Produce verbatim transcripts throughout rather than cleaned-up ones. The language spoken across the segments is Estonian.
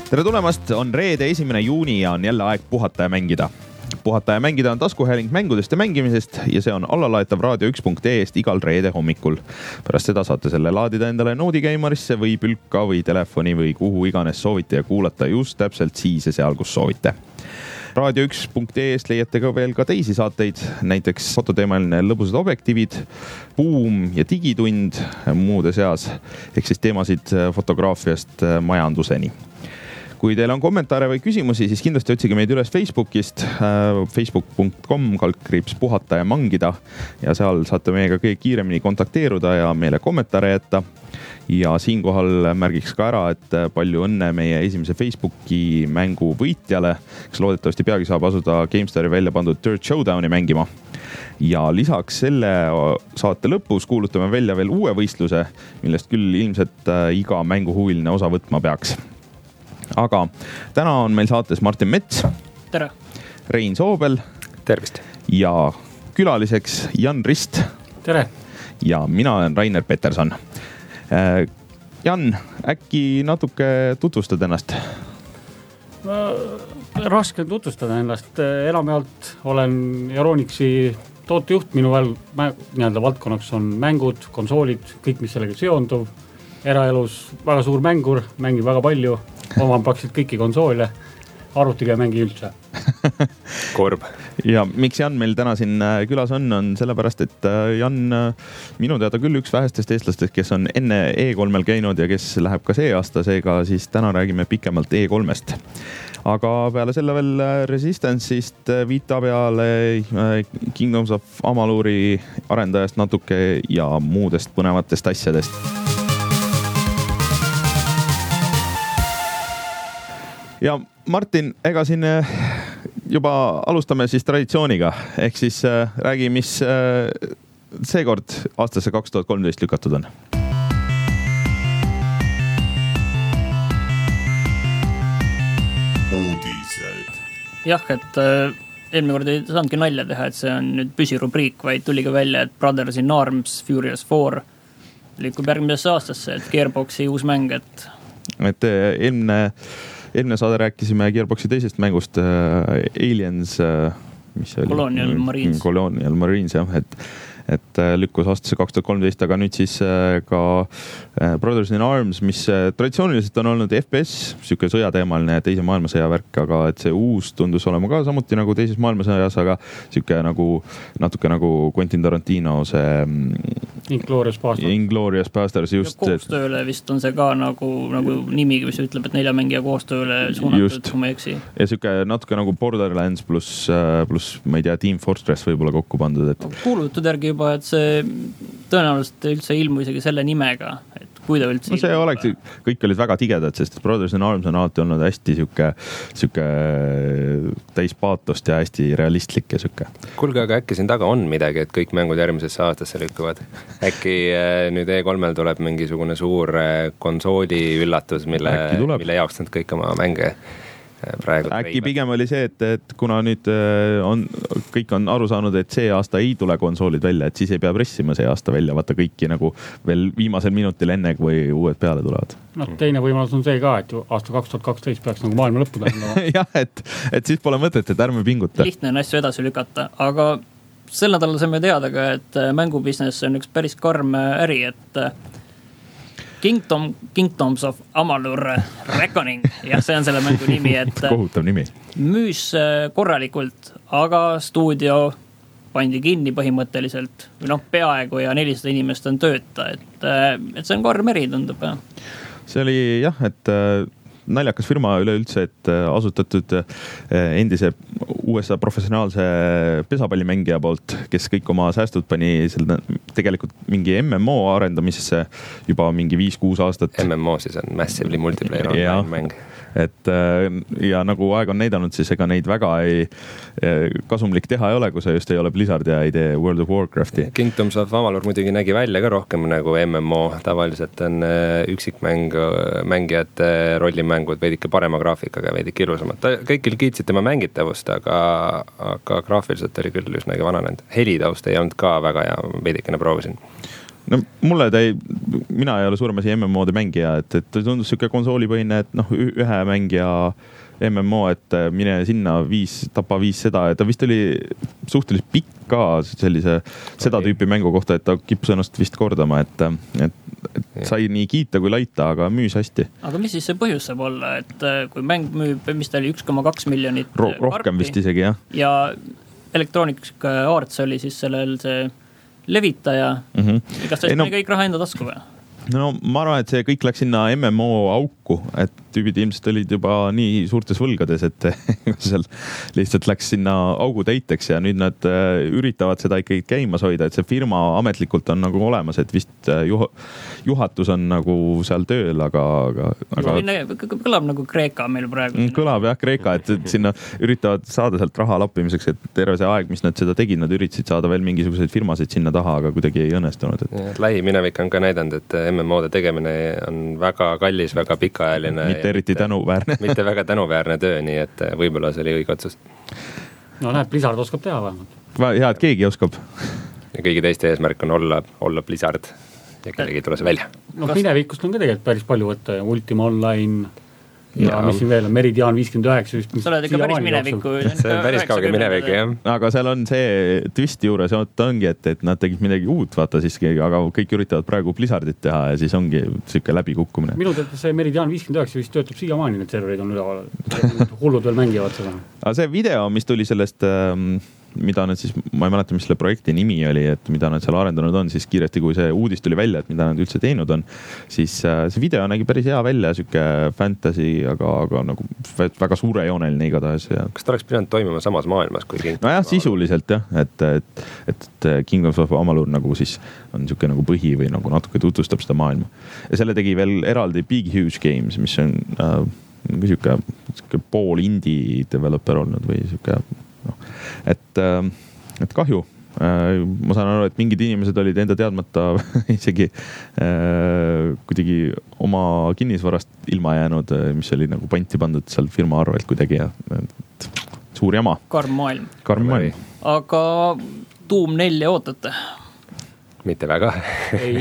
tere tulemast, on reede esimene juuni ja on jälle aeg puhata ja mängida. Puhata ja mängida on taskuhääling mängudest ja mängimisest ja see on allalaetav raadio üks punkt ee-st igal reede hommikul. Pärast seda saate selle laadida endale noodikeimarisse või pülka või telefoni või kuhu iganes soovite ja kuulata just täpselt siis ja seal, kus soovite. raadio üks punkt ee-st leiate ka veel ka teisi saateid, näiteks fototeemaline lõbusad objektiivid, buum ja digitund muude seas, ehk siis teemasid fotograafiast majanduseni. Kui teil on kommentaare või küsimusi, siis kindlasti otsige meid üles Facebookist, facebook punkt com kaldkriips puhata ja mangida ja seal saate meiega kõige kiiremini kontakteeruda ja meile kommentaare jätta. Ja siinkohal märgiks ka ära, et palju õnne meie esimese Facebooki mängu võitjale, kes loodetavasti peagi saab asuda GameStari välja pandud Dirt Showdowni mängima. Ja lisaks selle saate lõpus kuulutame välja veel uue võistluse, millest küll ilmselt iga mänguhuviline osa võtma peaks. Aga täna on meil saates Martin Mets. Tere. Rein Soobel. Tervist. Ja külaliseks Jan Rist. Tere. Ja mina olen Rainer Peterson. Jan, äkki natuke tutvustad ennast? Raske tutvustada ennast. Enamjaolt olen Euronixi tootejuht. Minu väl, nii-öelda valdkonnaks on mängud, konsoolid, kõik mis sellega seonduv. Eraelus väga suur mängur, mängib väga palju. Oman paksid kõiki konsoole, arvutiga ja mängi üldse. Korb. Ja miks Jan meil täna siin külas on, on sellepärast, et Jan minu teada küll üks vähestest eestlastest, kes on enne E kolmel käinud ja kes läheb ka see aasta, seega siis täna räägime pikemalt E kolmest. Aga peale selle veel Resistance'ist, Vita peale, Kingdoms of Amaluri arendajast natuke ja muudest põnevatest asjadest. Ja Martin, ega siin juba alustame siis traditsiooniga, ehk siis räägi, mis seekord aastasse kaks tuhat kolmteist lükatud on. Uudised. Jah, et eelmine kord ei saanudki nalja teha, et see on nüüd püsirubriik, vaid tuli ka välja, et Brothers in Arms Furious four liikub järgmisesse aastasse, et Gearboxi uus mäng, et... Et eelmine... Eelmine saade rääkisime Gearboxi teisest mängust äh, Aliens, äh, mis oli? Colonial Marines. Colonial Marines, jah, et, et äh, lükkus aastasse kaks tuhat kolmteist, aga nüüd siis äh, ka äh, Brothers in Arms, mis äh, traditsiooniliselt on olnud F P S, siuke sõjateemaline teise maailmasõja värk, aga et see uus tundus olema ka samuti nagu teises maailmasõjas, aga siuke nagu natuke nagu Quentin Tarantino see Inglourious Basterds. Inglourious Basterds, just. Ja koostööle vist on see ka nagu, nagu nimi, mis ütleb, et nelja mängija koostööle suunatud, kui ma eksi. Ja siuke natuke nagu Borderlands pluss, pluss, ma ei tea, Team Fortress võib-olla kokku pandud. Et... Kuulutud järgi juba, et see tõenäoliselt üldse ilmu isegi selle nimega, et kui ta üldse... No see oleks, kõik olid väga tigedad, sest Brothers in Arms on alati olnud hästi siuke, siuke täis paatost ja hästi realistlik ja siuke. Kuulge, aga äkki siin taga on midagi, et kõik mängud järgmisesse aastasse lükkuvad? Äkki nüüd E kolmel tuleb mingisugune suur konsooli üllatus, mille, mille jaoks nad kõik oma mänge praegu äkki treivad. Pigem oli see, et, et kuna nüüd on, kõik on aru saanud, et see aasta ei tule konsoolid välja, et siis ei pea pressima see aasta välja, vaata kõiki nagu veel viimasel minutil enne, kui uued peale tulevad. No, teine võimalus on see ka, et aasta kaks tuhat kaksteist peaks nagu maailma lõppu tähendama. Jah, et, et siis pole mõtet, et ärme pinguta. Lihtne on asju edasi lükata, aga sel nädalal saime teada ka, et mängubusiness on üks päris karm äri, et Kingdom, Kingdoms of Amalur Reckoning, jah, see on selle mängu nimi, et kohutav nimi. Müüs korralikult, aga stuudio pandi kinni põhimõtteliselt, või noh, peaaegu ja nelisada inimest on tööta, et, et see on karm eri, tundub. See oli jah, et naljakas firma üleüldse, et asutatud endise U S A professionaalse pesapallimängija poolt, kes kõik oma säästud pani selle, tegelikult mingi M M O arendamisesse juba mingi viis kuus aastat. M M O siis on Massively Multiplayer online mäng. Et, ja nagu aeg on näidanud, siis ega neid väga ei, kasumlik teha ei ole, kui sa just ei ole Blizzard ja ei tee World of Warcrafti. Kingdoms of Amalur muidugi nägi välja ka rohkem nagu M M O. Tavaliselt on üksikmäng, mängijate rollimängud veidike parema graafikaga, veidike ilusamad. Kõikil kiitsid tema mängitavust, aga, aga graafiliselt oli küll üsnagi vananenud. Helitaust ei olnud ka väga ja veidikene proovisin. no mulle ta ei, mina ei ole suurem asi M M O-de mängija, et, et tundus siuke konsoolipõhine, et noh, ühe mängija M M O, et mine sinna viis, tapa viis seda, et ta vist oli suhteliselt pikk ka sellise seda tüüpi mängu kohta, et ta kippus ennast vist kordama, et, et, et sai nii kiita kui laita, aga müüs hästi. Aga mis siis see põhjus saab olla, et kui mäng müüb, mis ta oli üks koma kaks miljonit Ro rohkem vist isegi, jah. Ja Electronic Arts oli siis sellel see levitaja. Mm -hmm. Kas ta no, kõik raha enda tasku või? No ma arvan, et see kõik läks sinna M M O auku, et tüübid ilmselt olid juba nii suurtes võlgades, et seal lihtsalt läks sinna augu täiteks ja nüüd nad üritavad seda ikkagi käimas hoida, et see firma ametlikult on nagu olemas, et vist juh juhatus on nagu seal tööl, aga, aga, aga... kõlab nagu Kreeka meil praegu. Kõlab jah, Kreeka, et, et sinna üritavad saada sealt raha lappimiseks, et terve see aeg, mis nad seda tegid, nad üritasid saada veel mingisuguseid firmasid sinna taha, aga kuidagi ei õnnestunud. Et... Lähiminevik on ka näidanud, et M M O-de tegemine on väga kallis, väga pikaajaline. Mitte eriti tänuväärne. mitte väga tänuväärne töö, nii et võib-olla see oli õige otsus. No näed, Blizzard oskab teha vähemalt. Hea, et keegi oskab. Ja kõigi teiste eesmärk on olla, olla Blizzard ja kellegi tule see välja. No minevikust on ka tegelikult päris palju võtta. Ultima Online ja, ja mis siin veel on, Meridian viiskümmend üheksa. Sa oled ikka päris mineviku. See on päris kauge minevik, jah. Aga seal on see twist juures ongi, et, et nad tegid midagi uut, vaata siis, aga kõik üritavad praegu Blizzardit teha ja siis ongi siuke läbikukkumine. Minu teada see Meridian viiskümmend üheksa vist töötab siiamaani, need serverid on üleval. Hullud veel mängivad seda. Aga see video, mis tuli sellest... mida nad siis, ma ei mäleta, mis selle projekti nimi oli, et mida nad seal arendanud on, siis kiiresti, kui see uudis tuli välja, et mida nad üldse teinud on, siis see video nägi päris hea välja, siuke fantasy, aga, aga nagu väga suurejooneline igatahes. Ja... Kas ta oleks pidanud toimima samas maailmas kui King? No jah, sisuliselt jah, et, et, et Kingdoms of Amalur nagu siis on siuke nagu põhi või nagu natuke tutvustab seda maailma. Ja selle tegi veel eraldi Big Huge Games, mis on äh, siuke, siuke pool indie developer olnud või siuke No, et, et kahju. Ma saan aru, et mingid inimesed olid enda teadmata isegi kuidagi oma kinnisvarast ilma jäänud, mis oli nagu panti pandud seal firma arvelt kuidagi ja suur jama. Karm maailm. Karm maailm. Aga Doom nelja ootate? Mitte väga. Ei.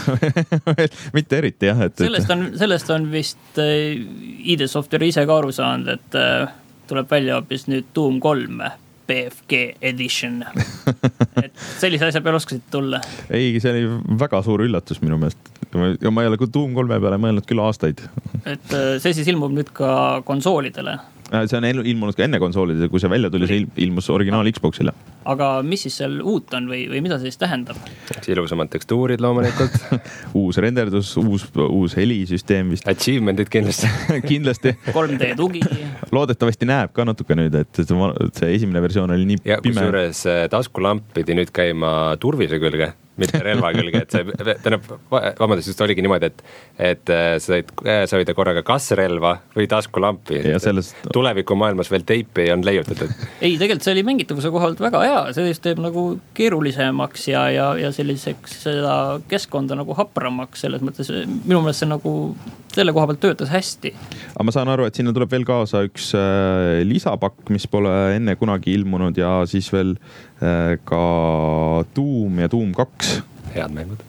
Mitte eriti jah. Et, sellest, on, sellest on vist I D Software ise ka aru saanud, et tuleb välja hoopis nüüd Doom kolm B F G Edition. Et sellise asja peale oskasid tulla? Ei, see oli väga suur üllatus minu meelest. Ja ma ei ole Doom kolme peale mõelnud küll aastaid. Et see siis ilmub nüüd ka konsoolidele? See on ilmunud ka enne konsoolidele, kui see välja tuli, see ilmus originaal Xboxile. Aga mis siis seal uut on või, või mida see siis tähendab? Ilusamad tekstuurid loomulikult. uus renderdus, uus, uus helisüsteem vist. Achievementit kindlasti. kindlasti. kolm D tugi. Loodetavasti näeb ka natuke nüüd, et see esimene versioon oli nii ja, pime. Ja kusjuures taskulamp pidi nüüd käima turvise külge, mitte relva külge, et see, tähendab, vabandust, just oligi niimoodi, et, et sa võid, sa võid korraga kas relva või taskulampi. Sellest... Tuleviku maailmas veel teipi on leiutatud. Ei, tegelikult see oli mängitavuse kohalt väga hea, see teeb nagu keerulisemaks ja, ja, ja selliseks seda keskkonda nagu hapramaks, selles mõttes minu meelest see nagu selle koha pealt töötas hästi. Aga ma saan aru, et sinna tuleb veel kaasa üks äh, lisapakk, mis pole enne kunagi ilmunud ja siis veel äh, ka Doom ja Doom kaks. Head mängud.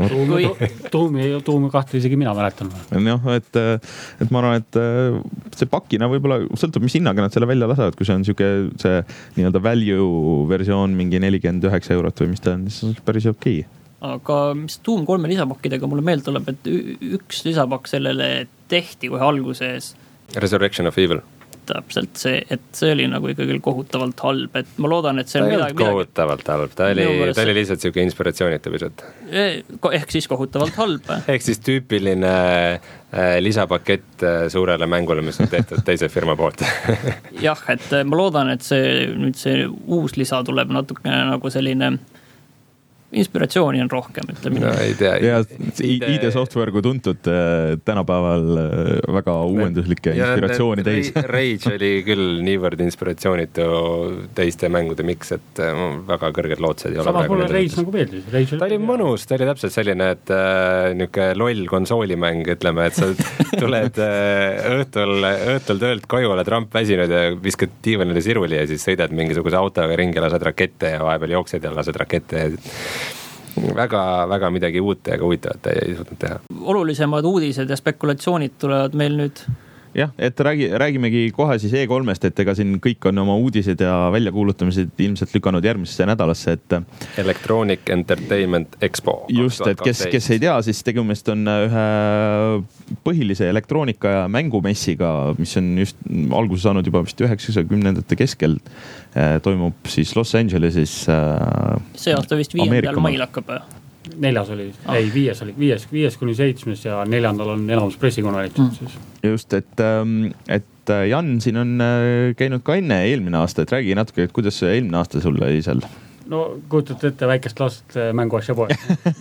Tuumi, tuumi kahte isegi mina mäletan. Noh, et, et ma arvan, et see pakina võib-olla sõltub, mis hinnaga nad selle välja lasevad, kui see on siuke see nii-öelda value versioon mingi nelikümmend üheksa eurot või mis ta on, siis on päris okei. Aga mis Doom kolme lisapakkidega mulle meelde tuleb, et üks lisapakk sellele tehti kohe alguses. Resurrection of Evil. Täpselt see, et see oli nagu ikkagi kohutavalt halb, et ma loodan, et see on ta midagi... kohutavalt halb, ta oli, ta oli lihtsalt siuke inspiratsioonita pisut. Ehk siis kohutavalt halb. Ehk siis tüüpiline äh, lisapakett äh, suurele mängule, mis on tehtud teise firma poolt. Jah, et ma loodan, et see, nüüd see uus lisa tuleb natuke nagu selline... inspiratsiooni on rohkem, ütleme. No, ei tea. Ja I D Software kui tuntud tänapäeval väga uuenduslikke inspiratsiooni teis. Rage oli küll niivõrd inspiratsioonitu teiste mängude miks, et väga kõrged lootsed. Samas mulle Rage nagu meeldis. Ta oli mõnus, ta oli täpselt selline, et äh, niuke loll konsoolimäng, ütleme, et sa tuled äh, õhtul, õhtul töölt koju, oled ramp väsinud ja viskad diivanile siruli ja siis sõidad mingisuguse autoga ringi, lased rakette ja vahepeal jooksed ja lased rakette ja väga, väga midagi uut ja huvitavat ei suutnud teha. Olulisemad uudised ja spekulatsioonid tulevad meil nüüd. Jah, et räägi, räägimegi kohe siis E kolmest, et ega siin kõik on oma uudised ja väljakuulutamised ilmselt lükanud järgmisesse nädalasse, et Electronic Entertainment Expo. Just, et kes, kes ei tea, siis tegumist on ühe põhilise elektroonika ja mängumessiga, mis on just alguse saanud juba vist üheksakümnendate keskel, toimub siis Los Angelesis. See aasta vist viiendal mail hakkab. Neljas oli, ah. ei viies oli, viies, viies kuni seitsmes ja neljandal on enamus pressikonverentsid mm. siis. Just, et, et Jan siin on käinud ka enne eelmine aasta, et räägi natuke, et kuidas eelmine aasta sul oli seal? No kujutate ette väikest last mänguasja poe.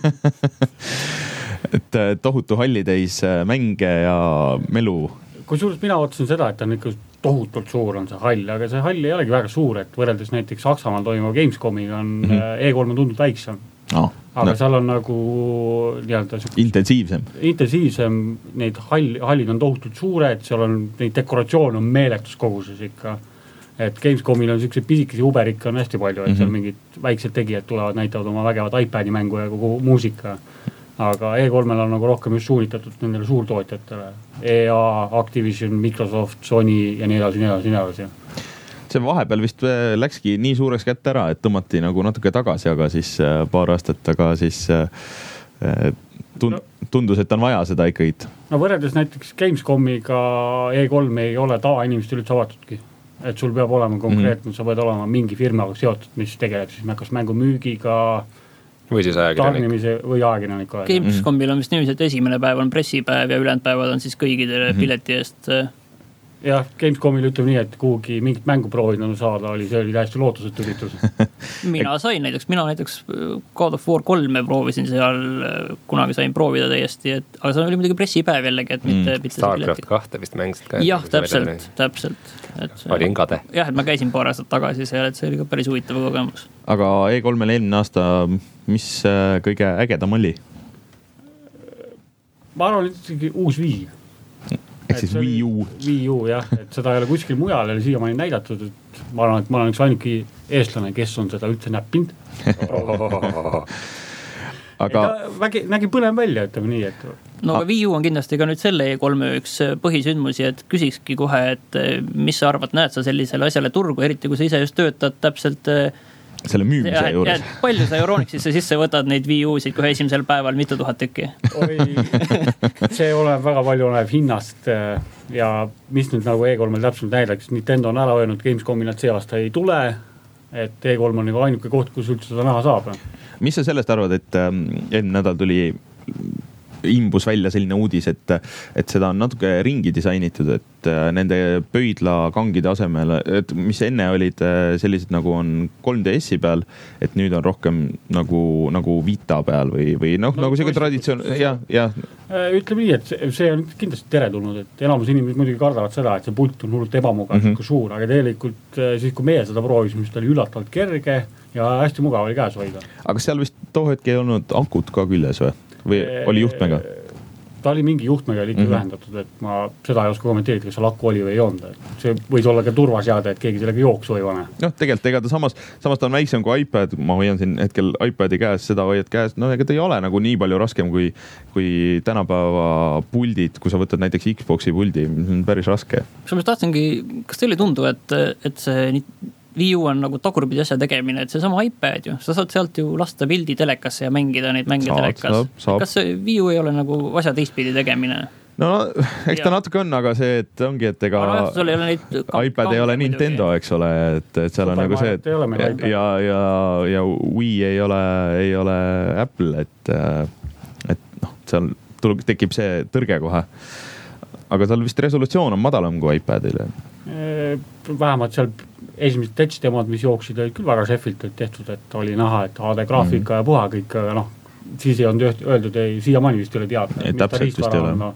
et tohutu hallitäis mänge ja melu. Kui suurest mina otsin seda, et on ikka tohutult suur on see hall, aga see hall ei olegi väga suur, et võrreldes näiteks Saksamaal toimuva Gamescomiga on mm -hmm. E kolm on tundnud väiksem. Oh, aga no. seal on nagu nii-öelda intensiivsem, intensiivsem, neid hall, hallid on tohutult suured, seal on neid dekoratsioone on meeletus koguses ikka, et Gamescomil on sellised pisikesi uberikke on hästi palju, et mm -hmm. seal mingid väiksed tegijad tulevad, näitavad oma vägevad iPadi mängu ja kogu muusika, aga E kolmel on nagu rohkem just suunitatud nendele suurtootjatele, E A, Activision, Microsoft, Sony ja nii edasi, nii edasi, nii edasi. See vahepeal vist läkski nii suureks kätte ära, et tõmmati nagu natuke tagasi, aga siis paar aastat taga siis tundus, et on vaja seda ikkagi. No võrreldes näiteks Gamescomiga E kolm ei ole tava inimestel üldse avatudki. Et sul peab olema konkreetne, mm-hmm. sa pead olema mingi firmaga seotud, mis tegeleb siis kas mängu müügiga või siis ajakirjanik. Või ajakirjanik. Gamescomil on vist niiviisi, et esimene päev on pressipäev ja ülejäänud päevad on siis kõigidele mm-hmm. pileti eest. Jah, Gamescomil ütleb nii, et kuhugi mingit mängu proovinud saada oli, see oli täiesti lootusetu üritus. mina sain näiteks, mina näiteks God of War kolme proovisin seal, kunagi sain proovida täiesti, et, aga see oli muidugi pressipäev jällegi, et mitte mm. Starcraft kahte vist mängisid ka. Jah, täpselt, täpselt. Et olin kade. Jah, et ma käisin paar aastat tagasi seal, et see oli ka päris huvitav kogemus. Aga E kolmel eelmine aasta, mis kõige ägedam oli? Ma arvan, et uus Wii. Ehk siis Wii U. Wii U, jah, et seda ei ole kuskil mujal ja siia ma olin näidatud, et ma arvan, et ma olen üks ainuki eestlane, kes on seda üldse näppinud. aga vägi, nägi põnev välja, ütleme nii, et no aga Wii U on kindlasti ka nüüd selle E kolme üks põhisündmusi, et küsikski kohe, et mis sa arvad, näed sa sellisele asjale turgu, eriti kui sa ise just töötad täpselt selle müümise ja, juures. Palju sa Euronixisse sisse võtad neid Wii U-sid kohe esimesel päeval, mitu tuhat tükki? Oi, see oleneb väga palju oleneb hinnast ja mis nüüd nagu E kolmel täpselt näidaks. Nintendo on ära öelnud, Gamescomil nad see aasta ei tule, et E kolm on nagu ainuke koht, kus üldse seda näha saab. Mis sa sellest arvad, et eelmine nädal tuli imbus välja selline uudis, et, et seda on natuke ringi disainitud, et nende pöidla kangide asemel, et mis enne olid sellised nagu on kolm D S-i peal, et nüüd on rohkem nagu, nagu Vita peal või, või noh, no, nagu see traditsioon, jah, jah. Ütleme nii, et see on kindlasti teretulnud, et enamus inimesed muidugi kardavad seda, et see pult on hullult ebamugav, mm -hmm. suur, aga tegelikult siis, kui meie seda proovisime, siis ta oli üllatavalt kerge ja hästi mugav oli käes hoida. Aga seal vist too hetk ei olnud akut ka küljes või? Või oli juhtmega? Ta oli mingi juhtmega oli ikka mm-hmm. ühendatud, et ma seda ei oska kommenteerida, kas see lakku oli või ei olnud. See võis olla ka turvaseade, et keegi sellega jooksu ei pane. Noh, tegelikult ega ta samas, samas ta on väiksem kui iPad, ma hoian siin hetkel iPadi käes, seda hoiad käes, no ega ta ei ole nagu nii palju raskem kui, kui tänapäeva puldid, kui sa võtad näiteks Xboxi puldi, mis on päris raske. Kas ma tahtsingi, kas teile tundu, et, et see Wii U on nagu tagurpidi asja tegemine, et see sama iPad ju, sa saad sealt ju lasta pildi telekasse ja mängida neid mänge telekas. Kas see Wii U ei ole nagu asja teistpidi tegemine? No, eks ta ja. natuke on, aga see, et ongi, et ega no, ei ole neid iPad ei ole Nintendo, eks ole, et, et seal on nagu see, et ja, ja, ja Wii ei ole, ei ole Apple, et, et noh, seal tuleb, tekib see tõrge kohe. Aga tal vist resolutsioon on madalam kui iPadile. Vähemalt seal esimesed touch-demod, mis jooksid, olid küll väga šefilt tehtud, et oli näha, et H D graafika mm. ja puha kõik, aga noh, siis ei olnud öeldud, ei, siiamaani vist ei ole teada. Ei, täpselt vist ei ole. No.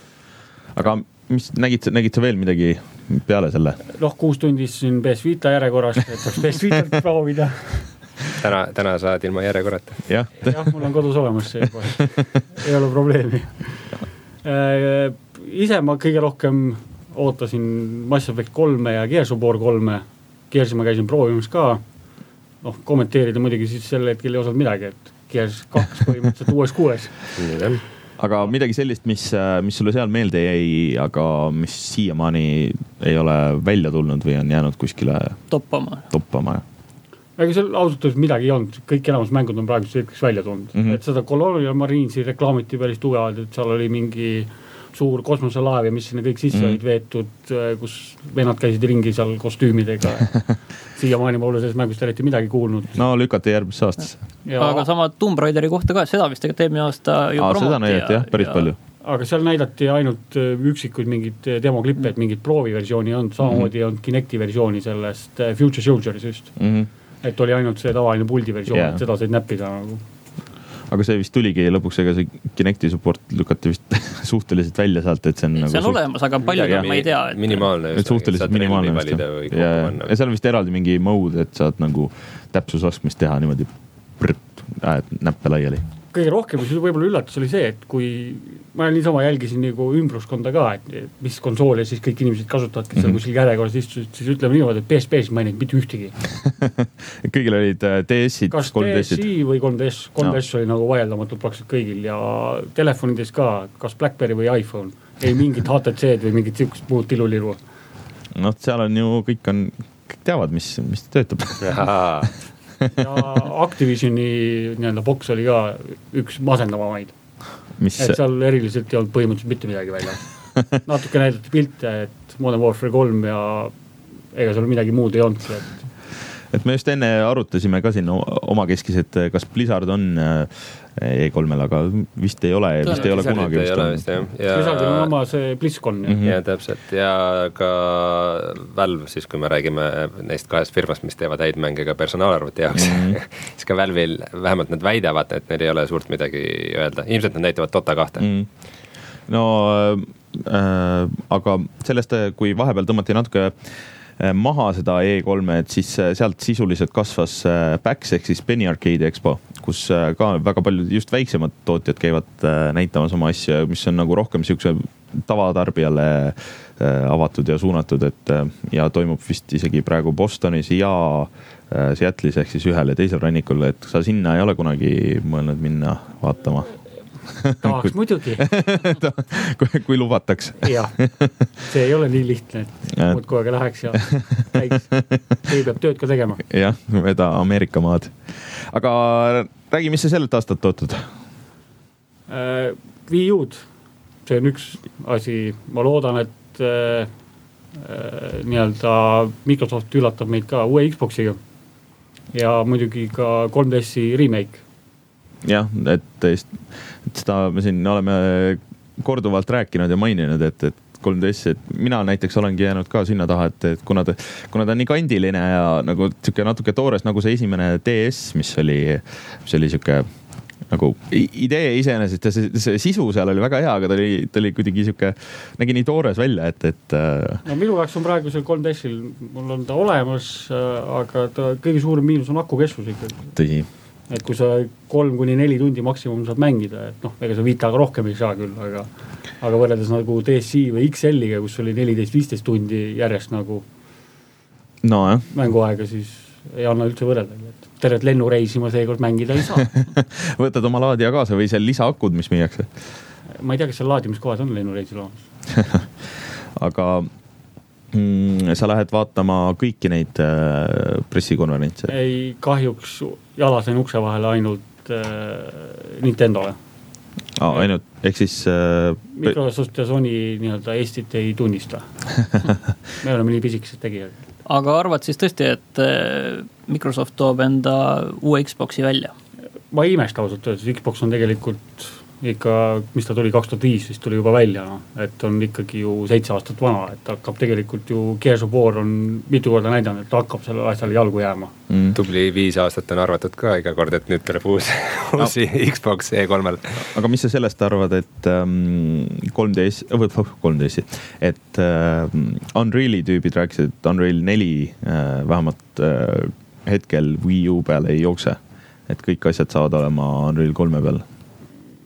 Aga mis, nägid, nägid sa veel midagi peale selle? Noh, kuus tundis siin P S Vita järjekorrast, et saaks P S Vitat proovida. Täna, täna saad ilma järjekorrata. Jah. Jah, mul on kodus olemas see juba. Ei ole probleemi. Ise ma kõige rohkem ootasin Mass Effect kolme ja Gears of War kolme. Gearsi ma käisin proovimas ka. Noh, kommenteerida muidugi siis selle hetkel ei osanud midagi, et Gears kaks põhimõtteliselt uues kuues. Aga midagi sellist, mis, mis sulle seal meelde jäi, aga mis siiamaani ei ole välja tulnud või on jäänud kuskile toppama. toppama ja. Ega seal ausalt öeldes midagi ei olnud, kõik enamus mängud on praeguseks hetkeks välja tulnud. Mm -hmm. Et seda Colonial Marinesi reklaamiti päris tugevalt, et seal oli mingi suur kosmoselaev ja mis sinna kõik sisse mm -hmm. olid veetud, kus vennad käisid ringi seal kostüümidega. Siiamaani ma olen selles mängust eriti midagi kuulnud. No lükati järgmisse aastasse. Ja... Aga sama Tomb Raideri kohta ka, seda vist tegelikult eelmine aasta ju Aa, promoti. Seda näidati jah, päris ja... palju. Aga seal näidati ainult üksikuid mingid demoklippe, et mingid prooviversiooni on, samamoodi on Kinecti versiooni sellest Future Soldiers just. Mm -hmm. Et oli ainult see tavaline puldi versioon, yeah. et seda said näppida nagu. Aga see vist tuligi lõpuks, ega see Kinecti support lükati vist suhteliselt välja sealt, et see on see nagu on suht... olemas, aga palju ja, ma ei tea. Et... Minimaalne. Et suhteliselt minimaalne vist. Ja, ja. ja seal on vist eraldi mingi mode, et saad nagu täpsusaskmist teha niimoodi prrt, äh, näppe laiali. Kõige rohkem, mis võib-olla üllatus oli see, et kui ma niisama jälgisin nagu ümbruskonda ka, et mis konsoole siis kõik inimesed kasutavad, kes seal kuskil kärekorras istusid, siis ütleme niimoodi, et P S P-s ma ei näinud mitte ühtegi. Kõigil olid D S-id, kas D S I või kolm D S, kolm D S no. oli nagu vaieldamatult praktiliselt kõigil ja telefonides ka, kas BlackBerry või iPhone, ei mingit H T C-d või mingit siukest muud tiluliru. No seal on ju, kõik on, kõik teavad, mis, mis töötab. Ja Activisioni nii-öelda boks oli ka üks masendavamaid. Mis... Et seal eriliselt ei olnud põhimõtteliselt mitte midagi välja. Natuke näidati pilte, et Modern Warfare kolm ja ega seal midagi muud ei olnud. Et... et me just enne arutasime ka siin omakeskis, et kas Blizzard on E kolmel, aga vist ei ole, vist ei ole kunagi vist on. Vist, ja... Blizzardil on oma see BlizzCon. Mm -hmm. Ja täpselt ja ka Valve, siis kui me räägime neist kahest firmast, mis teevad häid mänge ka personaalarvuti jaoks, mm -hmm. siis ka Valve'il vähemalt need väidavad, et neil ei ole suurt midagi öelda. Ilmselt nad näitavad Dota kahte. Mm -hmm. No äh, aga sellest, kui vahepeal tõmmati natuke maha seda E kolme, et siis sealt sisuliselt kasvas PAX ehk siis Penny Arcade Expo, kus ka väga paljud just väiksemad tootjad käivad näitamas oma asja, mis on nagu rohkem siukse tavatarbijale avatud ja suunatud, et ja toimub vist isegi praegu Bostonis ja Seattle'is ehk siis ühel ja teisel rannikul, et sa sinna ei ole kunagi mõelnud minna vaatama. Tahaks muidugi. kui, kui lubataks. Jah, see ei ole nii lihtne, et muud kogu aeg läheks ja käiks. Ei peab tööd ka tegema. Jah, veda Ameerika maad. Aga räägi, mis sa sellelt aastat tootud? Äh, Wii U-d. See on üks asi. Ma loodan, et äh, nii-öelda Microsoft üllatab meid ka uue Xboxiga. Ja muidugi ka kolm D S-i remake. Jah, et, et seda me siin oleme korduvalt rääkinud ja maininud, et, et kolm D S, et mina näiteks olengi jäänud ka sinna taha, et, et kuna ta, kuna ta on nii kandiline ja nagu siuke natuke toores, nagu see esimene D S, mis oli, mis oli siuke nagu idee iseenesest ja see, see sisu seal oli väga hea, aga ta oli, ta oli kuidagi siuke, nägi nii toores välja, et, et no minu jaoks on praegu see kolm D S-il, mul on ta olemas, aga ta kõige suurem miinus on akukeskus ikkagi. Tõsi. Et kui sa kolm kuni neli tundi maksimum saad mängida, et noh, ega sa viitaga rohkem ei saa küll, aga, aga võrreldes nagu D S I või X L-iga, kus oli neliteist viisteist tundi järjest nagu no, jah. mänguaega, siis ei anna üldse võrreldagi, et tervet lennureisi ma seekord mängida ei saa. Võtad oma laadija kaasa või seal lisaakud, mis müüakse? Ma ei tea, kas seal laadimiskohad on lennureisil olemas. Aga mm, sa lähed vaatama kõiki neid äh, pressikonverentse? Ei, kahjuks jala sain ukse vahele ainult äh, Nintendole. Aa, ainult, ehk siis äh, Microsoft ja Sony nii-öelda Eestit ei tunnista. Me oleme nii pisikesed tegijad. Aga arvad siis tõesti, et Microsoft toob enda uue Xboxi välja? Ma ei imesta ausalt öeldes, Xbox on tegelikult ikka, mis ta tuli kaks tuhat viis, siis tuli juba välja, no. Et on ikkagi ju seitse aastat vana, et hakkab tegelikult ju Gears of War on mitu korda näidanud, et hakkab selle asjale jalgu jääma. Mm. Tubli viis aastat on arvatud ka iga kord, et nüüd tuleb uus, uusi no. Xbox E kolmel. Aga mis sa sellest arvad, et um, kolm D S, või kolm D S, et um, Unreali tüübid rääkisid, et Unreal neli uh, vähemalt uh, hetkel Wii U peal ei jookse, et kõik asjad saavad olema Unreal kolme peal?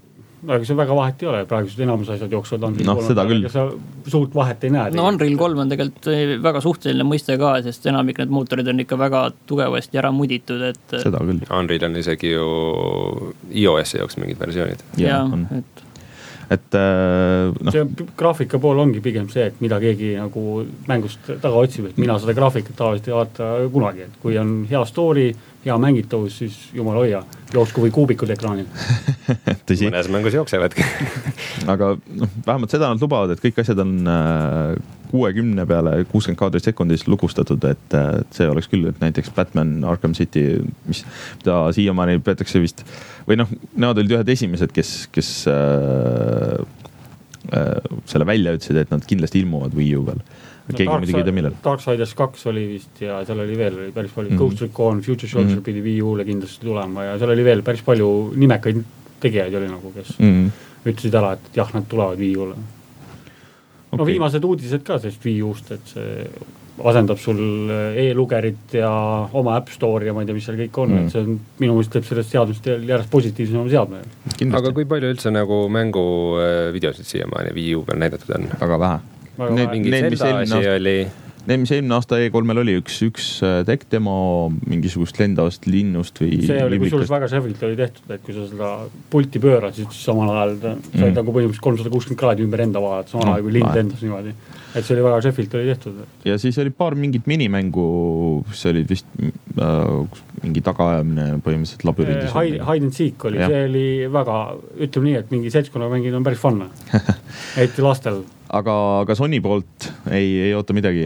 aga see väga vahet ei ole, praegused enamus asjad jooksuvad Unreal no, seda küll. Suurt vahet ei näe. No Unreal kolm on tegelikult väga suhteline mõiste ka, sest enamik need mootorid on ikka väga tugevasti ära muditud, et seda küll. Unreal on isegi ju iOS-i jooks mingid versioonid. Ja, et et no. See graafika pool ongi pigem see, et mida keegi nagu mängust taga otsib, et mina seda graafikat tavaliselt ei vaata kunagi, et kui on hea story, hea mängitavus, siis jumal hoia, jooksku või kuubikud ekraanil. Mõnes mängus jooksevadki. Aga no, vähemalt seda nad lubavad, et kõik asjad on kuuekümne peale kuuskümmend kaadrit sekundis lukustatud, et see oleks küll, et näiteks Batman Arkham City, mis ta siiamaani peetakse vist, või noh, nemad olid ühed esimesed, kes, kes äh, äh, selle välja ütlesid, et nad kindlasti ilmuvad Wii U peal. Keegi no, muidugi ei tea millal. Darksiders kaks oli vist ja seal oli veel oli päris palju mm -hmm. Ghost Recon, Future Soldier mm -hmm. pidi Wii U-le kindlasti tulema ja seal oli veel päris palju nimekaid tegijaid oli nagu, kes mm -hmm. ütlesid ära, et jah, nad tulevad Wii U-le. Okay. No viimased uudised ka sellest Wii U-st, et see asendab sul e-lugerit ja oma App Store ja ma ei tea, mis seal kõik on, mm. et see on minu mõist teeb sellest seadmest järjest positiivsem seadme. Aga kui palju üldse nagu mängu videosid siiamaani Wii U peal näidatud on? Väga vähe. Need, mingi Zelda asi oli... Need, mis eelmine aasta E kolmel oli üks, üks tech demo mingisugust lendavast linnust või see oli kusjuures väga sevilt oli tehtud, et kui sa seda pulti pöörad, siis samal ajal sa mm. olid nagu põhimõtteliselt kolmsada kuuskümmend kraadi ümber enda vaad, samal ajal kui lind lendas niimoodi. Et see oli väga sevilt oli tehtud. Ja siis oli paar mingit minimängu, see oli vist äh, mingi tagaajamine põhimõtteliselt labürindis. Hide, hide and Seek oli, ja. See oli väga, ütleme nii, et mingi seltskonna mängid on päris fun. Eiti lastel. Aga, aga Sony poolt ei, ei oota midagi.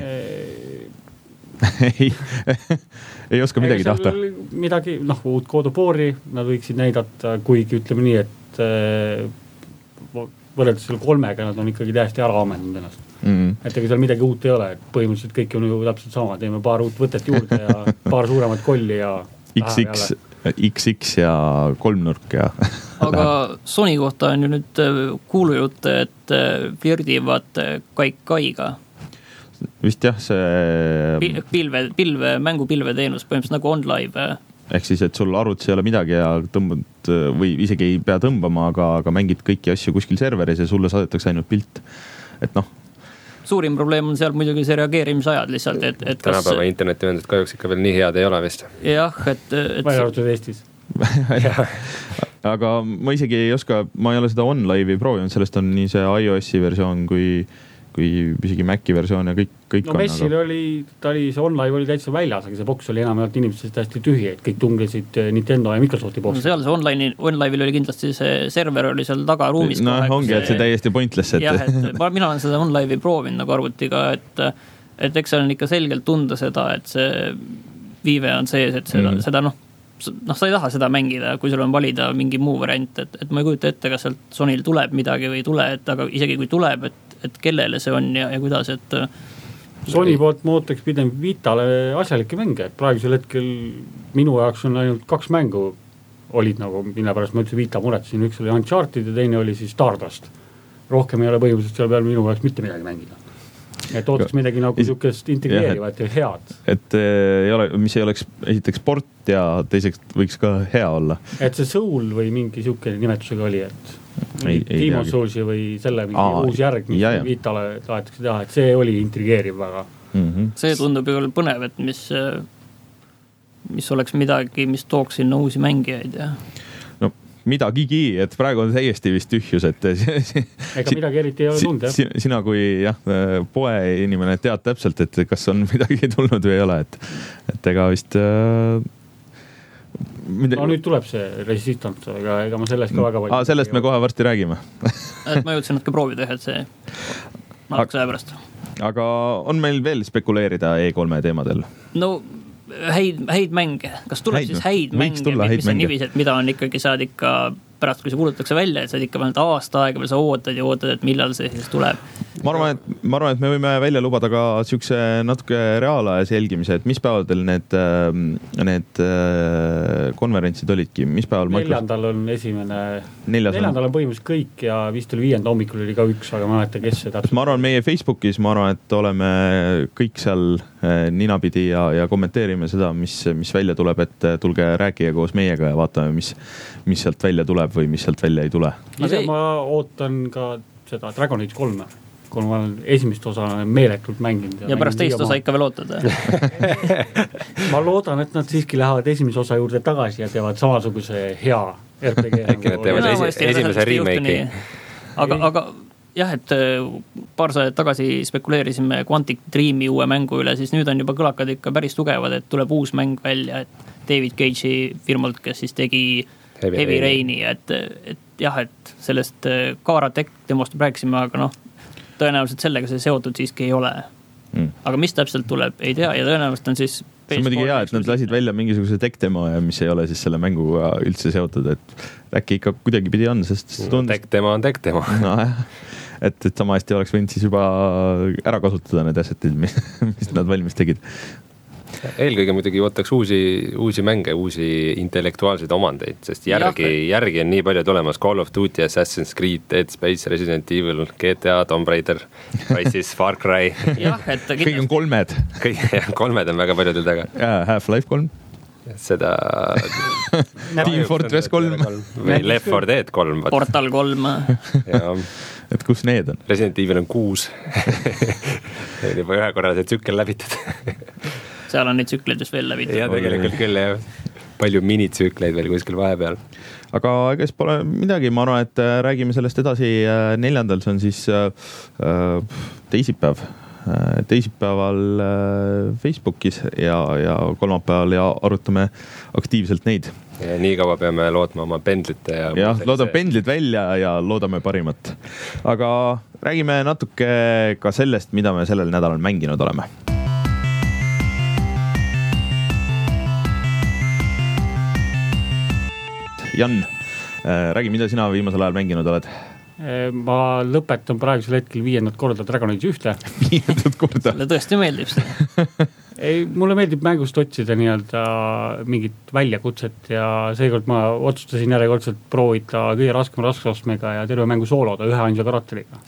ei, ei oska midagi tahta. Midagi, noh, uut God of War'i nad võiksid näidata, kuigi ütleme nii, et võrreldes selle kolmega nad on ikkagi täiesti ära ammendanud ennast. Mm. Et ega seal midagi uut ei ole, et põhimõtteliselt kõik on ju täpselt sama, teeme paar uut võtet juurde ja paar suuremat kolli ja X X, X X ja kolmnurk ja aga Sony kohta on ju nüüd kuulujutt, et flirdivad Kaikaiga. Vist jah, see pilve, pilve, mängupilve teenus põhimõtteliselt nagu OnLive. Ehk siis, et sul arvutis ei ole midagi ja tõmbad või isegi ei pea tõmbama, aga, aga mängid kõiki asju kuskil serveris ja sulle saadetakse ainult pilt. Et noh, suurim probleem on seal muidugi see reageerimisajad lihtsalt, et, et kas... Tänapäeva internetiühendused kahjuks ikka veel nii head ei ole vist. Jah, et... et... Välja arvutud Eestis. aga ma isegi ei oska, ma ei ole seda OnLive'i proovinud, sellest on nii see iOS-i versioon kui, kui isegi Maci versioon ja kõik, kõik no, on. No Messil aga... oli, ta oli, see OnLive oli täitsa väljas, aga see boks oli enamalt inimesed täiesti tühi, et kõik tunglesid Nintendo ja Microsofti boksi. No seal see online, OnLive'il oli kindlasti see server oli seal taga ruumis. No kohe, ongi, see... et see täiesti pointless. Et... jah, et ma, mina olen seda OnLive'i proovinud nagu arvutiga, et, et eks see on ikka selgelt tunda seda, et see viive on sees, et seda, mm. seda noh, noh, sa ei taha seda mängida, kui sul on valida mingi muu variant, et, et ma ei kujuta ette, kas sealt Sonyl tuleb midagi või ei tule, et aga isegi kui tuleb, et et kellele see on ja, ja kuidas, et Sony poolt ma ootaks pidem Vitale asjalikke mänge, et praegusel hetkel minu jaoks on ainult kaks mängu olid nagu, mille pärast ma ütlesin Vita muretsin, üks oli Uncharted ja teine oli siis Stardust. Rohkem ei ole põhimõtteliselt seal peal minu jaoks mitte midagi mängida. Et ootaks midagi nagu niisugust integreerivat ja head. Et ei ole, mis ei oleks esiteks sport ja teiseks võiks ka hea olla. Et see Soul või mingi niisugune nimetusega oli, et Demon Soulsi või selle mingi Aa, uus järg, mis jah, Vitale tahetakse teha, et see oli intrigeeriv väga. Mm-hmm. See tundub ju põnev, et mis, mis oleks midagi, mis tooks sinna uusi mängijaid ja... No midagigi, et praegu on täiesti vist tühjus, et ega midagi eriti ei ole tund, jah. Sina, sina kui jah, poe inimene tead täpselt, et kas on midagi tulnud või ei ole, et, et ega vist... Mida... No nüüd tuleb see Resistance, aga ega ma sellest ka väga palju... Aa, sellest me kohe varsti räägime. et ma jõudsin natuke proovida, et see natukese aja pärast. Aga on meil veel spekuleerida E kolme teemadel? No häid, häid mänge. Kas tuleb häid, siis häid mänge, häid mis on niivis, et mida on ikkagi saad ikka pärast, kui see kuulutatakse välja, et saad ikka vähemalt aasta aega veel sa ootad ja ootad, et millal see siis tuleb. Ma arvan, et, ma arvan, et me võime välja lubada ka sükse natuke reaalajas jälgimise, et mis päevadel need, need konverentsid olidki, mis päeval? Neljandal on esimene, neljandal on põhimõtteliselt kõik ja vist oli viienda hommikul oli ka üks, aga ma näeta, kes see täpselt. Ma arvan, meie Facebookis, ma arvan, et oleme kõik seal ninapidi ja, ja kommenteerime seda, mis, mis välja tuleb, et tulge rääkige koos meiega ja vaatame, mis, mis sealt välja tuleb või mis sealt välja ei tule. Ise ma ootan ka seda Dragon Age kolme, kui ma olen esimest osa meeletult mänginud. Ja, ja pärast teist osa ikka veel ootad. Ma loodan, et nad siiski lähevad esimese osa juurde tagasi ja teevad samasuguse hea R P G. Äkki nad teevad esi, esimese remake'i. Aga, aga jah, et paar sajad tagasi spekuleerisime Quantic Dreami uue mängu üle, siis nüüd on juba kõlakad ikka päris tugevad, et tuleb uus mäng välja, et David Cage'i firmalt, kes siis tegi Heavy, Heavy Raini, et, et jah, et sellest Kaara Tech demost rääkisime, aga noh, tõenäoliselt sellega see seotud siiski ei ole. Mm. Aga mis täpselt tuleb, ei tea ja tõenäoliselt on siis see on muidugi hea, et nad lasid välja mingisuguse tech demo ja mis ei ole siis selle mänguga üldse seotud, et äkki ikka kuidagi pidi on, sest tundus... Tech demo on tech demo. No, et, et sama hästi oleks võinud siis juba ära kasutada need assetid, mis, mis nad valmis tegid. Eelkõige muidugi ootaks uusi, uusi mänge, uusi intellektuaalseid omandeid, sest järgi, järgi on nii palju tulemas Call of Duty, Assassin's Creed, Dead Space, Resident Evil, G T A, Tomb Raider, Crysis, Far Cry. jah, et kõik on kolmed. Kõik, jah, kolmed on väga paljudel taga. Ja, Half-Life kolm. Seda Team Fortress kolm. Või Left four Dead kolm. Portal kolm. Et kus need on? Resident Evil on kuus. Juba ühe korra see tsükkel läbitud. Seal on neid tsükleid just veel läbitud. Ja tegelikult küll ja palju minitsükleid veel kuskil vahepeal. Aga kes pole midagi, ma arvan, et räägime sellest edasi neljandal, see on siis äh, teisipäev. Teisipäeval Facebookis ja, ja kolmapäeval ja arutame aktiivselt neid. Ja nii kaua peame lootma oma pendlite. Ja, ja loodame pendlid välja ja loodame parimat. Aga räägime natuke ka sellest, mida me sellel nädalal mänginud oleme. Jan, räägi, mida sina viimasel ajal mänginud oled? Ma lõpetan praegusel hetkel viiendat korda Dragon Age ühte. Viiendat korda? Mulle tõesti meeldib see. Ei, mulle meeldib mängust otsida nii-öelda mingit väljakutset ja seekord ma otsustasin järjekordselt proovida kõige raskem raskusastmega ja terve mängu sooloda ühe ainsa karakteriga.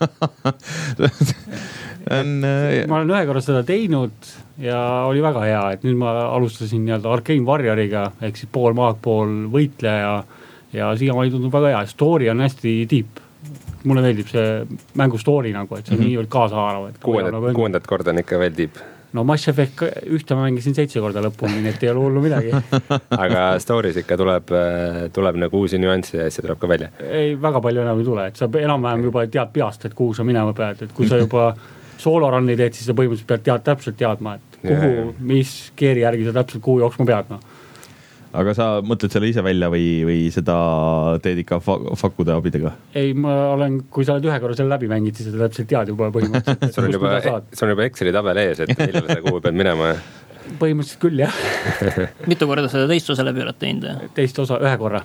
on, ma olen ühe korra seda teinud ja oli väga hea, et nüüd ma alustasin nii-öelda Arcane Warrioriga, ehk siis pool maag, pool võitleja ja siiamaani tundub väga hea. Story on hästi deep. Mulle meeldib see mängu story nagu, et see on mm-hmm. nii kaasa haarav. Kuuendat, kuuendat korda on ikka veel deep. No Mass Effect ühte ma mängisin seitse korda lõpuni, nii et ei ole hullu midagi. Aga stories ikka tuleb, tuleb nagu uusi nüansse ja see tuleb ka välja. Ei, väga palju enam ei tule, et sa enam-vähem juba tead peast, et kuhu sa minema pead, et kui sa juba soolorunni teed, siis sa põhimõtteliselt pead tead, täpselt teadma, et kuhu, yeah. mis keeri järgi sa täpselt kuhu jooksma pead. No. Aga sa mõtled selle ise välja või, või seda teed ikka fakkude abidega? Ei, ma olen, kui sa oled ühe korra selle läbi mängid, siis sa täpselt tead juba põhimõtteliselt. Sul on juba, sul on juba Exceli tabel ees, et millal sa kuhu pead minema? Põhimõtteliselt küll, jah. Mitu korda seda teist osa läbi oled teinud? Teist osa ühe korra.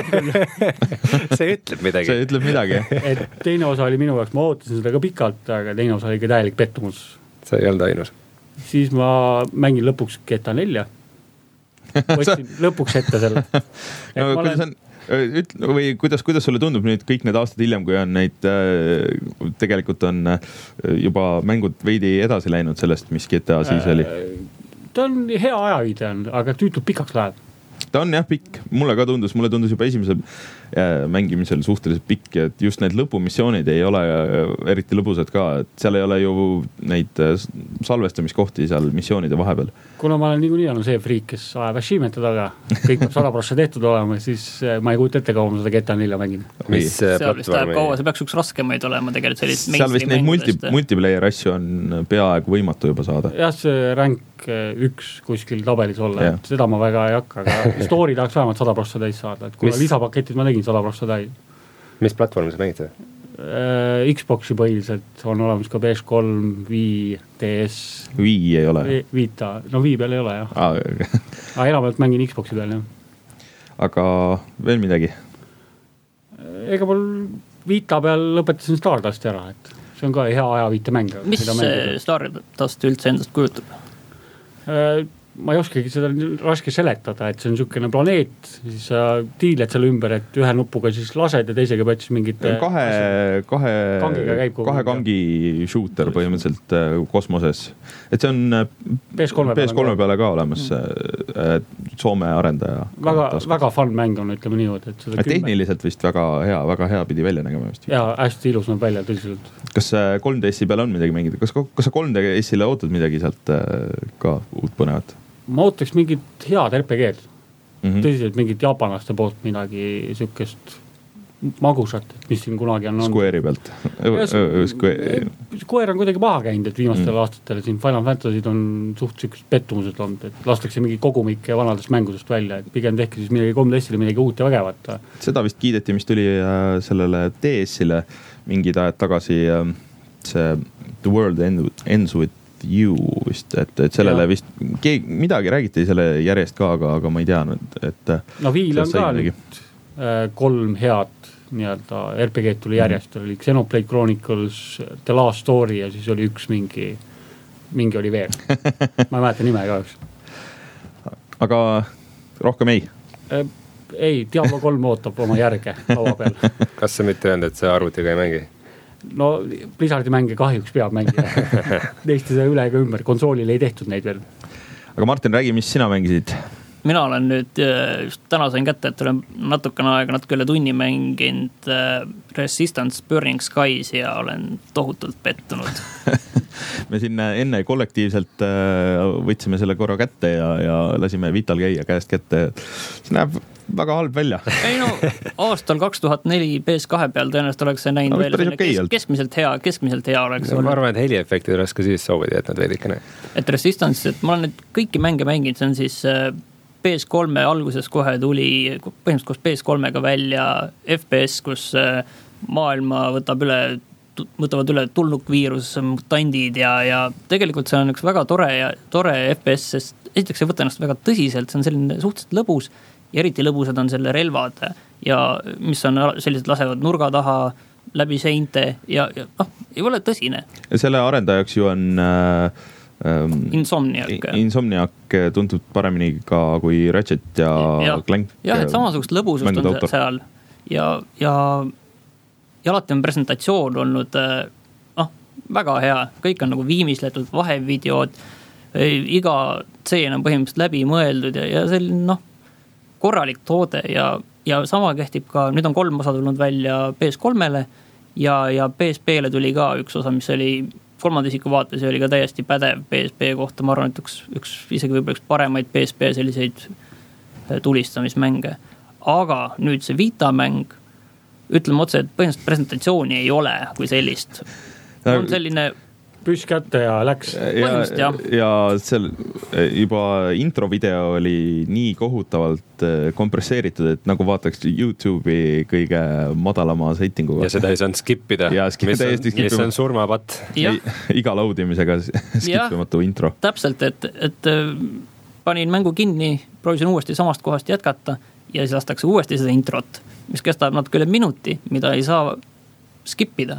See ütleb midagi. See ütleb midagi. Et teine osa oli minu jaoks, ma ootasin seda ka pikalt, aga teine osa oli ka täielik pettumus. See ei olnud ainus. Siis ma mängin lõpuks G T A neli. Võtsin lõpuks ette selle. No, kuidas on, üt, või kuidas, kuidas sulle tundub nüüd kõik need aastad hiljem, kui on neid, tegelikult on juba mängud veidi edasi läinud sellest, mis G T A siis oli? Ta on hea ajaviide on, aga tüütult pikaks läheb. Ta on jah pikk, mulle ka tundus, mulle tundus juba esimesel mängimisel suhteliselt pikk ja just need lõpumissioonid ei ole eriti lõbusad ka, et seal ei ole ju neid salvestamiskohti seal missioonide vahepeal. Kuna ma olen niikuinii on see friik, kes ajab achievement'e taga, kõik sada prossa tehtud olema, siis ma ei kujuta ette kaua ma seda G T A neli mängin. Mis seal vist läheb kaua, see peaks üks raskemaid olema tegelikult sellist seal vist neid multi, multiplayer asju on peaaegu võimatu juba saada. Jah, see rank üks kuskil tabelis olla, et seda ma väga ei hakka, aga story tahaks vähemalt sada prossa täis saada, et kui mis... lisapaketid ma tegin sada prossa täis. Mis platvormi sa mängid seda? Xboxi põhiliselt on olemas ka P S kolm, Wii, D S. Wii ei ole? Vita, no Wii peal ei ole jah. Ah, aga enamalt mängin Xboxi peal jah. Aga veel midagi? Ega mul Vita peal lõpetasin Stardust ära, et see on ka hea ajaviite mäng. Mis Stardust üldse endast kujutab? ma ei oskagi seda raske seletada, et see on niisugune planeet, siis sa tiiled selle ümber, et ühe nupuga siis lased ja teisega pead siis mingit kahe, kahe, kahe kangi shooter põhimõtteliselt kosmoses. Et see on P S kolme peale, peale ka olemas mm. Soome arendaja. Väga, väga fun mäng on, ütleme niimoodi. Et seda tehniliselt kümme... vist väga hea, väga hea pidi välja nägema vist. Jaa, hästi ilus on välja tõsiselt. Kas kolm D S-i peale on midagi mängida? Kas, kas sa kolm D S-ile ootad midagi sealt ka uut põnevat? Ma ootaks mingit head R P G-d. Mm-hmm. Tõsiselt mingit jaapanlaste poolt midagi sükest magusat, mis siin kunagi on. Square'i pealt. Square on kuidagi maha käinud, et viimastel mm. aastatel siin Final Fantasy'd on suht sükest pettumused olnud, et lastakse mingi kogumik vanadest mängudest välja, et pigem tehke siis midagi kolm D S-ile midagi uut ja vägevat. Seda vist kiideti, mis tuli sellele D S-ile mingid ajad tagasi see The World Ends With You vist, et, et sellele ja. Vist keegi, midagi räägiti selle järjest ka, aga, aga ma ei tea, et no Viil on ka nüüd kolm head nii-öelda R P G-d tuli järjest, oli Xenoblade Chronicles, The Last Story ja siis oli üks mingi mingi oli veel, ma ei mäleta nime ka üks. Aga rohkem ei? Ei, Diablo kolm ootab oma järge laua peal. Kas sa mitte öelda, et see arvutiga ei mängi? No Blizzardi mänge kahjuks peab mängida. Neist see üle ega ümber, konsoolil ei tehtud neid veel. Aga Martin, räägi, mis sina mängisid? Mina olen nüüd just täna sain kätte, et olen natukene aega, natuke üle tunni mänginud Resistance Burning Skies ja olen tohutult pettunud. Me siin enne kollektiivselt võtsime selle korra kätte ja, ja lasime Vital käia käest kätte. See näeb väga halb välja. Ei no, aastal kaks tuhat neli P S kahe peal tõenäoliselt oleks see näinud no, veel okay kes, keskmiselt hea, keskmiselt hea oleks. No, ma arvan, et heliefektid oleks ka siis soovidi, et nad veidikene. Et Resistance, et ma olen nüüd kõiki mänge mänginud, see on siis P S kolme alguses kohe tuli, põhimõtteliselt koos P S kolmega välja F P S, kus maailma võtab üle, võtavad üle tulnukviirus, mutandid ja, ja tegelikult see on üks väga tore, ja, tore F P S, sest esiteks see võtta ennast väga tõsiselt, see on selline suhteliselt lõbus ja eriti lõbusad on selle relvad ja mis on sellised lasevad nurga taha läbi seinte ja, ja noh, ei ole tõsine. Selle arendajaks ju on äh, Insomniac. Insomniac tuntud paremini ka kui Ratchet ja, ja Clank. Jah, et samasugust lõbusust on seal ja, ja, ja alati on presentatsioon olnud noh, väga hea, kõik on nagu viimistletud vahevideod, iga tseen on põhimõtteliselt läbi mõeldud ja, ja selline noh, korralik toode ja, ja sama kehtib ka, nüüd on kolm osa tulnud välja P S kolmele ja, ja P S P-le tuli ka üks osa, mis oli kolmanda isiku vaates ja oli ka täiesti pädev P S P kohta, ma arvan, et üks, üks isegi võib-olla üks paremaid P S P selliseid tulistamismänge. Aga nüüd see Vita mäng, ütleme otse, et põhimõtteliselt presentatsiooni ei ole kui sellist. On selline püss kätte ja läks. Ja, ja seal juba introvideo oli nii kohutavalt kompresseeritud, et nagu vaataks YouTube'i kõige madalama settinguga. Ja seda ei saanud skippida, ja, mis, on, mis on surmapatt. Iga laudimisega skippimatu intro. Täpselt, et, et panin mängu kinni, proovisin uuesti samast kohast jätkata ja siis lastakse uuesti seda introt, mis kestab natuke üle minuti, mida ei saa skippida.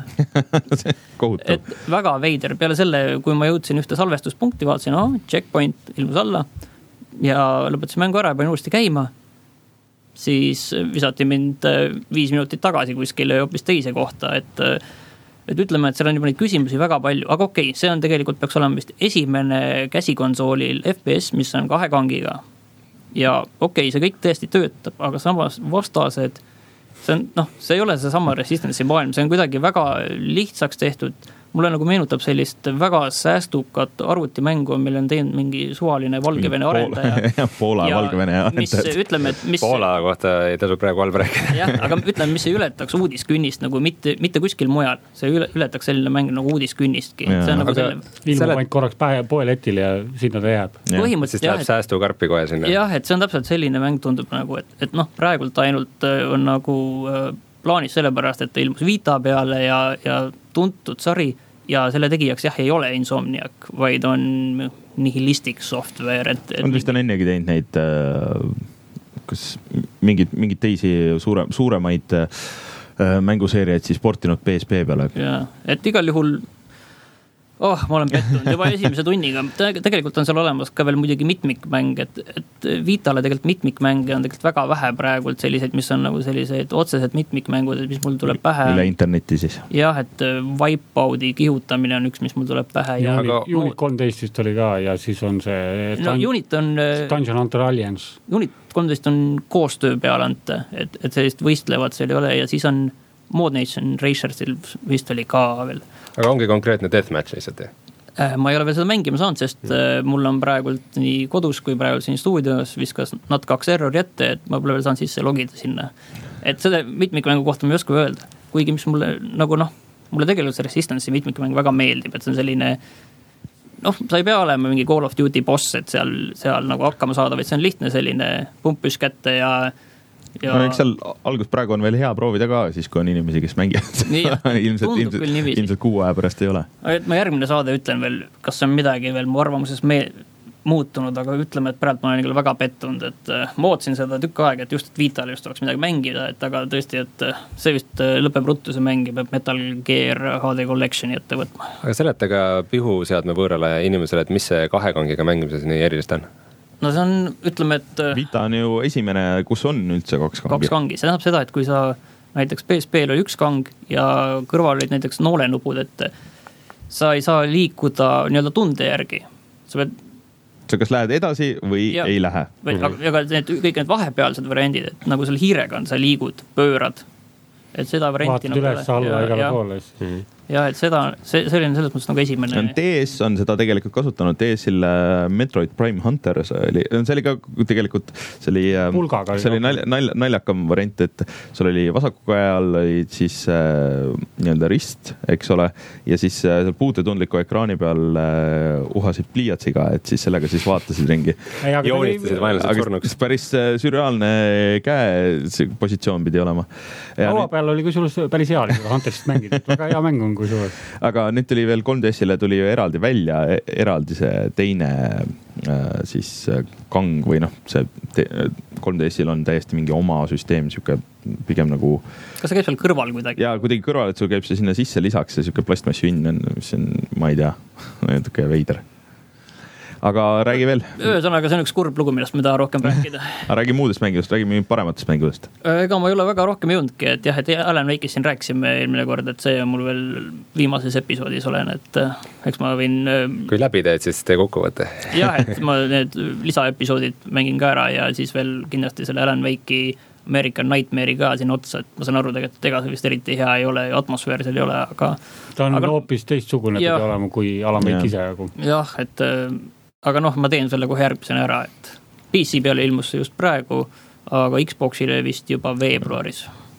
Et väga veider. Peale selle, kui ma jõudsin ühte salvestuspunkti, vaatasin, oh, checkpoint ilmus alla ja lõpetasin mängu ära ja panin uuesti käima, siis visati mind viis minutit tagasi kuskile hoopis teise kohta, et, et ütleme, et seal on juba neid küsimusi väga palju, aga okei, see on tegelikult peaks olema vist esimene käsikonsoolil F P S, mis on kahe kangiga ja okei, see kõik tõesti töötab, aga samas vastased see on, noh, see ei ole see sama Resistance'i maailm, see on kuidagi väga lihtsaks tehtud. Mulle nagu meenutab sellist väga säästukat arvutimängu, mille on teinud mingi suvaline Valgevene arendaja. Ja Poola ja Valgevene arendajad. Ütleme, et mis... Poola kohta ei tasu praegu halb rääkida. Jah, aga ütleme, mis ei ületaks uudiskünnist nagu mitte, mitte kuskil mujal. See ületaks selline mäng nagu uudiskünnistki. Ja. See on nagu selline... Ilmu selle... paint korraks poeletil ja sinna ta jääb. Põhimõtteliselt jah. Siis läheb säästukarpi kohe sinna. Jah, et see on täpselt selline mäng tundub nagu, et, et noh, praegult ainult on nagu plaanis sellepärast, et ta ilmus Vita peale ja, ja tuntud sari ja selle tegijaks jah ei ole Insomniac, vaid on nihilistic software. Et, et on vist on ennegi teinud neid kas mingid, mingid teisi suure, suuremaid mänguseeriaid siis portinud P S P peale. Ja, et igal juhul Oh, ma olen pettunud juba esimese tunniga. Tegelikult on seal olemas ka veel muidugi mitmikmäng, et, et Vitale tegelikult mitmikmänge on tegelikult väga vähe praegult selliseid, mis on nagu sellised otsesed mitmikmängud, mis mul tuleb pähe. Üle interneti siis. Jah, et Wipeout'i kihutamine on üks, mis mul tuleb pähe. Ja aga... Unit kolmteist vist oli ka ja siis on see no, Unit on, Dungeon Hunter Alliance. Unit kolmteist on koostöö peal ante, et, et sellist võistlevat seal ei ole ja siis on Mod Nation Racersil vist oli ka veel. Aga ongi konkreetne deathmatch lihtsalt? Ma ei ole veel seda mängima saanud, sest mm. mul on praegult nii kodus kui praegu siin stuudios viskas N A T kaks errori ette, et ma pole veel saanud sisse logida sinna. Et seda mitmikmängu kohta ma ei oska öelda. Kuigi mis mulle, nagu noh, mulle tegelikult see Resistance'i mitmikmäng väga meeldib, et see on selline, noh, sa ei pea olema mingi Call of Duty boss, et seal, seal nagu hakkama saada, vaid see on lihtne selline pumpüs kätte ja Ja... No, eks seal algus praegu on veel hea proovida ka, siis kui on inimesi, kes mängivad. ilmselt, ilmselt, ilmselt kuu aja pärast ei ole. Ma järgmine saade ütlen veel, kas on midagi veel mu arvamuses me muutunud, aga ütleme, et praegu ma olen küll väga pettunud, et ma ootsin seda tükk aega, et just et Vital just oleks midagi mängida, et aga tõesti, et see vist lõpeb ruttu see mängi, peab Metal Gear H D Collectioni ette võtma. Aga seletage pihu seadme võõrale inimesele, et mis see kahekangiga mängimises nii erilist on? No see on, ütleme, et Vita on ju esimene, kus on üldse kaks kangi. Kaks kangi, see tähendab seda, et kui sa näiteks P S P-l oli üks kang ja kõrval olid näiteks noolenupud, et sa ei saa liikuda nii-öelda tunde järgi. Sa pead... Sa kas lähed edasi või ja, ei lähe. Või, mm-hmm. Aga need, kõik need vahepealsed variandid, et nagu seal hiirega on, sa liigud, pöörad. Et seda varianti vaatad üles alla igale poole. Ja, et seda, see, see oli selles mõttes nagu esimene. D S on seda tegelikult kasutanud, D S-il Metroid Prime Hunter, see oli, see oli ka tegelikult, see oli, Pulgaga, see oli nalja, nalja, naljakam variant, et sul oli vasakuga ajal olid siis äh, nii-öelda rist, eks ole, ja siis äh, puutetundliku ekraani peal äh, uhasid pliiatsiga, et siis sellega siis vaatasid ringi. Joonistasid vaenlased surnuks. Päris sürreaalne käe positsioon pidi olema. Laua peal oli kusjuures päris hea Hunterist mängida, väga hea mäng on kui suur. Aga nüüd tuli veel kolm D S-ile tuli ju eraldi välja, eraldi see teine äh, siis kang või noh, see te, kolm D S-il on täiesti mingi oma süsteem, siuke pigem nagu... Kas see käib seal kõrval kuidagi? Jaa, kuidagi kõrval, et sul käib see sinna sisse lisaks ja siuke plastmassünn on, mis on, ma ei tea, natuke veider. Aga räägi veel. Ühesõnaga, see on üks kurb lugu, millest me taha rohkem rääkida. Räägi muudest mängudest, räägi parematest mängudest. Ega ma ei ole väga rohkem jõudnudki, et jah, et Alan Wake'is siin rääkisime eelmine kord, et see on mul veel viimases episoodis olen, et eks ma võin... Kui läbi teed, siis tee kokkuvõte. Jah, et ma need lisaepisoodid mängin ka ära ja siis veel kindlasti selle Alan Wake'i American Nightmare'i ka siin otsa, et ma saan aru tegelikult, et ega see vist eriti hea ei ole ja atmosfäär seal ei ole, aga... Ta on aga... hoopis teistsugune pidi olema kui Alan Wake ise. Jah, et... Aga noh, ma teen selle kohe järgmisena ära, et P C peale ilmus see just praegu, aga Xboxile vist juba veebruaris.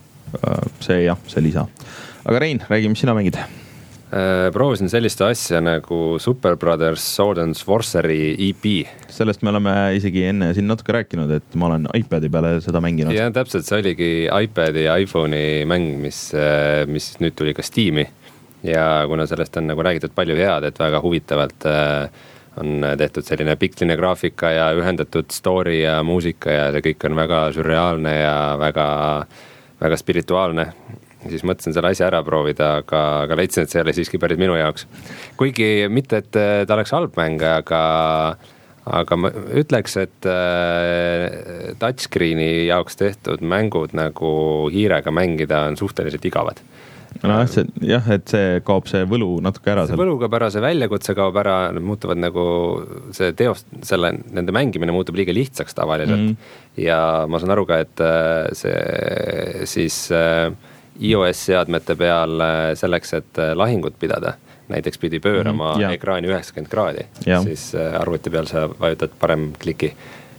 See jah, see lisa. Aga Rein, räägi, mis sina mängid? Proovisin sellist asja nagu Super Brothers Sword and Sorcery E P. Sellest me oleme isegi enne siin natuke rääkinud, et ma olen iPadi peale seda mänginud. Ja täpselt, see oligi iPadi ja iPhone'i mäng, mis, mis nüüd tuli ka Steam'i. Ja kuna sellest on nagu räägitud palju head, et väga huvitavalt on tehtud selline piktline graafika ja ühendatud story ja muusika ja see kõik on väga sürreaalne ja väga, väga spirituaalne. Siis mõtlesin selle asja ära proovida, aga, aga leidsin, et see oli siiski päris minu jaoks. Kuigi mitte, et ta oleks halb mäng, aga, aga ma ütleks, et touchscreeni jaoks tehtud mängud nagu hiirega mängida on suhteliselt igavad. No, see, jah, et see kaob see võlu natuke ära. See võlu kaob ära, see väljakutse kaob ära, need muutuvad nagu see teost, selle, nende mängimine muutub liiga lihtsaks tavaliselt. Mm-hmm. Ja ma saan aru ka, et see siis iOS seadmete peal selleks, et lahingut pidada, näiteks pidi pöörama mm-hmm. ja. ekraani üheksakümmend kraadi, ja. Siis arvuti peal sa vajutad parem kliki.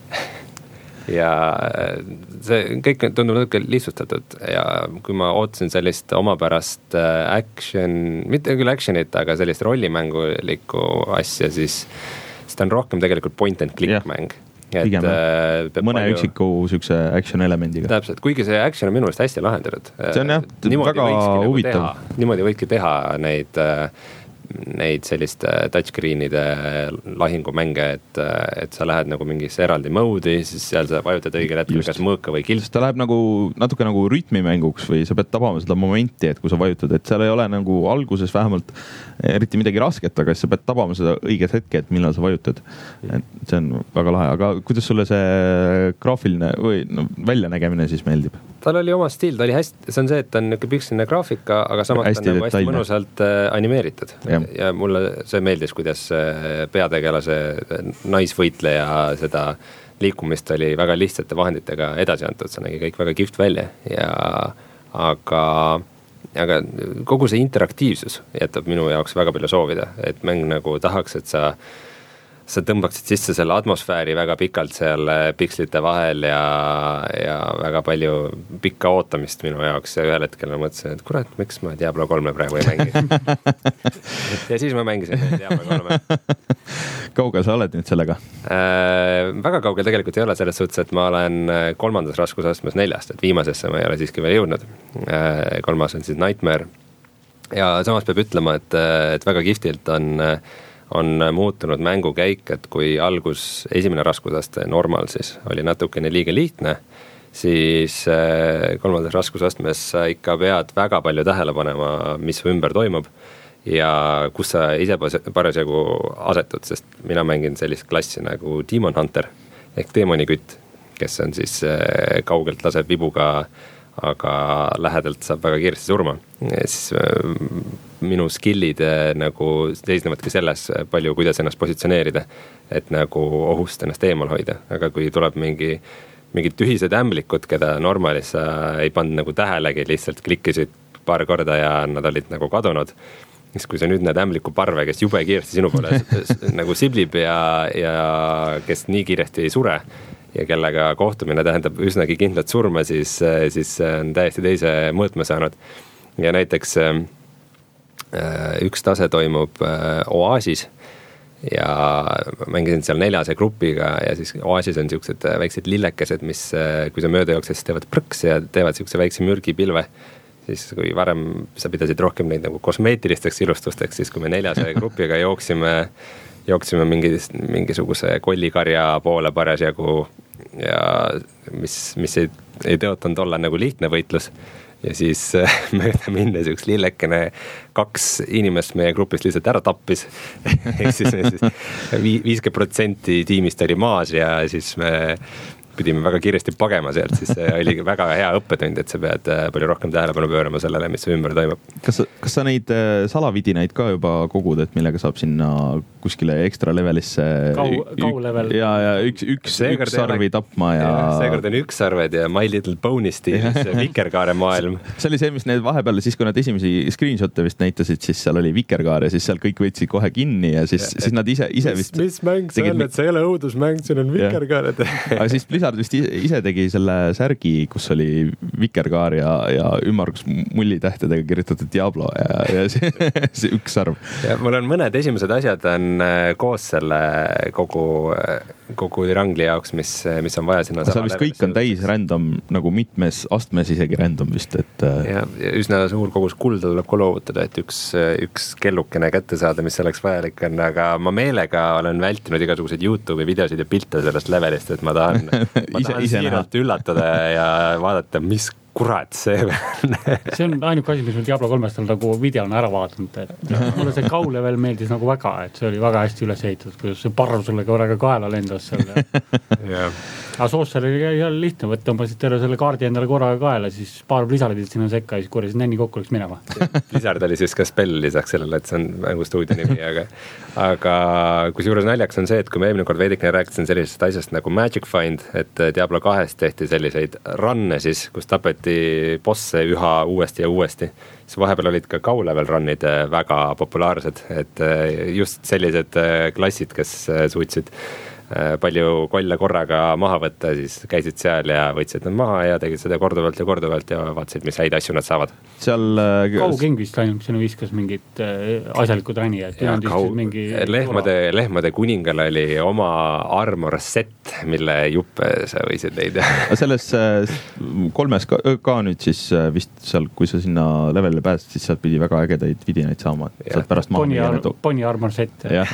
Ja see kõik tundub natuke lihtsustatud ja kui ma ootasin sellist omapärast action, mitte küll actionit, aga sellist rollimängulikku asja, siis seda on rohkem tegelikult point and click yeah. mäng. Et, mõne palju... üksiku sükse action elemendiga. Täpselt, kuigi see action on minu meelest hästi lahendatud. See on jah, niimoodi väga huvitav. Nagu niimoodi võidki teha neid neid selliste touchscreenide lahingumänge, et, et sa lähed nagu mingisse eraldi mode'i, siis seal sa vajutad õigel hetkel kas mõõka või kilt. Ta läheb nagu natuke nagu rütmimänguks või sa pead tabama seda momenti, et kui sa vajutad, et seal ei ole nagu alguses vähemalt eriti midagi rasket, aga sa pead tabama seda õiget hetke, et millal sa vajutad. Et see on väga lahe, aga kuidas sulle see graafiline või no, väljanägemine siis meeldib? Tal oli oma stiil, ta oli hästi, see on see, et ta on niisugune piksline graafika, aga samas hästi ta on nagu hästi mõnusalt animeeritud. Ja. ja mulle see meeldis, kuidas peategelase naisvõitleja seda liikumist oli väga lihtsate vahenditega edasi antud, see nägi kõik väga kihvt välja ja aga, aga kogu see interaktiivsus jätab minu jaoks väga palju soovida, et mäng nagu tahaks, et sa sa tõmbaksid sisse selle atmosfääri väga pikalt seal pikslite vahel ja, ja väga palju pikka ootamist minu jaoks ja ühel hetkel ma mõtlesin, et kurat, miks ma Diablo kolme praegu ei mängi. ja siis ma mängisin Diablo kolme. Kaugel sa oled nüüd sellega? Äh, väga kaugel tegelikult ei ole selles suhtes, et ma olen kolmandas raskusastmes neljast, et viimasesse ma ei ole siiski veel jõudnud. Äh, kolmas on siis Nightmare. Ja samas peab ütlema, et, et väga kihvtilt on on muutunud mängukäik, et kui algus esimene raskusaste normal siis oli natukene liiga lihtne, siis kolmandas raskusastmes sa ikka pead väga palju tähele panema, mis su ümber toimub ja kus sa ise parasjagu asetud, sest mina mängin sellist klassi nagu Demon Hunter ehk teemonikütt, kes on siis kaugelt laseb vibuga, aga lähedalt saab väga kiiresti surma. Siis minu skillid nagu seisnevadki selles palju, kuidas ennast positsioneerida, et nagu ohust ennast eemal hoida. Aga kui tuleb mingi, mingid tühised ämblikud, keda normaalis sa ei pannud nagu tähelegi, lihtsalt klikkisid paar korda ja nad olid nagu kadunud, siis kui sa nüüd näed ämbliku parve, kes jube kiiresti sinu poole nagu siblib ja, ja kes nii kiiresti ei sure, ja kellega kohtumine tähendab üsnagi kindlat surma, siis, siis on täiesti teise mõõtme saanud. Ja näiteks äh, üks tase toimub äh, Oasis ja mängisin seal neljase grupiga ja siis Oasis on siuksed väiksed lillekesed, mis äh, kui sa mööda jooksed, siis teevad prõks ja teevad siukse väikse mürgipilve. Siis kui varem sa pidasid rohkem neid nagu kosmeetilisteks ilustusteks, siis kui me neljase grupiga jooksime jooksime mingis, mingisuguse kollikarja poole parasjagu ja mis, mis ei, ei tõotanud olla nagu lihtne võitlus ja siis mööda minnes üks lillekene kaks inimest meie grupist lihtsalt ära tappis ehk siis, siis viiskümmend protsenti tiimist oli maas ja siis me pidime väga kiiresti pagema sealt, siis see oli väga hea õppetund, et sa pead palju rohkem tähelepanu pöörama sellele, mis ümber toimub. Kas, kas sa neid salavidinaid ka juba kogud, et millega saab sinna kuskile ekstra levelisse Kau, kau level. ja, ja üks, üks, üks sarvi tapma ja... ja seekord on üks sarved ja My Little Pony stiilis vikerkaare maailm. See oli see, mis need vahepeal, siis kui nad esimesi screenshot'e vist näitasid, siis seal oli vikerkaar ja siis seal kõik võtsid kohe kinni ja siis, ja, siis nad ise, ise vist... Mis, mis mäng see on, et see ei ole õudusmäng, siin on vikerkaared. Aga siis Blizzard vist ise tegi selle särgi, kus oli vikerkaar ja, ja ümmargus mullitähtedega kirjutatud Diablo ja, ja see, see üks sarv. Ja mul on mõned esimesed asjad on koos selle kogu, kogu rangli jaoks, mis, mis on vaja sinna. Seal vist kõik on täis random, nagu mitmes astmes isegi random vist, et... Ja, ja üsna suur kogus kulda tuleb ka loovutada, et üks, üks kellukene kätte saada, mis selleks vajalik on, aga ma meelega olen vältinud igasuguseid YouTube'i videosid ja pilte sellest levelist, et ma tahan, ma tahan siiralt üllatada ja vaadata, mis kurat see see on ainuke asi, mis mul Diablo kolmest on nagu videona ära vaadanud, et mulle see kau level meeldis nagu väga, et see oli väga hästi üles ehitatud, kuidas see parv sulle korraga kaela lendas selle. yeah. Aga Soosser oli jälle lihtne, võtta tõmbasid terve selle kaardi endale korraga kaela, siis paar Blizzardit sinna sekka ja siis korjasid nenni kokku läks minema. Blizzard oli siis ka spell lisaks sellele, et see on mängustuudio nimi, aga, aga kus juures naljaks on see, et kui me eelmine kord veidikene rääkisin sellisest asjast nagu Magic Find, et Diablo kahest tehti selliseid run'e siis, kus tapeti bosse üha uuesti ja uuesti, siis vahepeal olid ka kau-level run'id väga populaarsed, et just sellised klassid, kes suutsid palju kolle korraga maha võtta, siis käisid seal ja võtsid nad maha ja tegid seda korduvalt ja korduvalt ja vaatasid, mis häid asju nad saavad. seal Kauking vist ainult sinna viskas mingit asjalikud räni, et ja, kau... mingi lehmade, lehmade kuningal oli oma armor set, mille juppe sa võisid leida. Selles kolmes ka, ka nüüd siis vist seal, kui sa sinna levelile pääsid, siis sealt pidi väga ägedaid vidinaid saama. Saad pärast maha Pony, ar Pony armor set. Jah.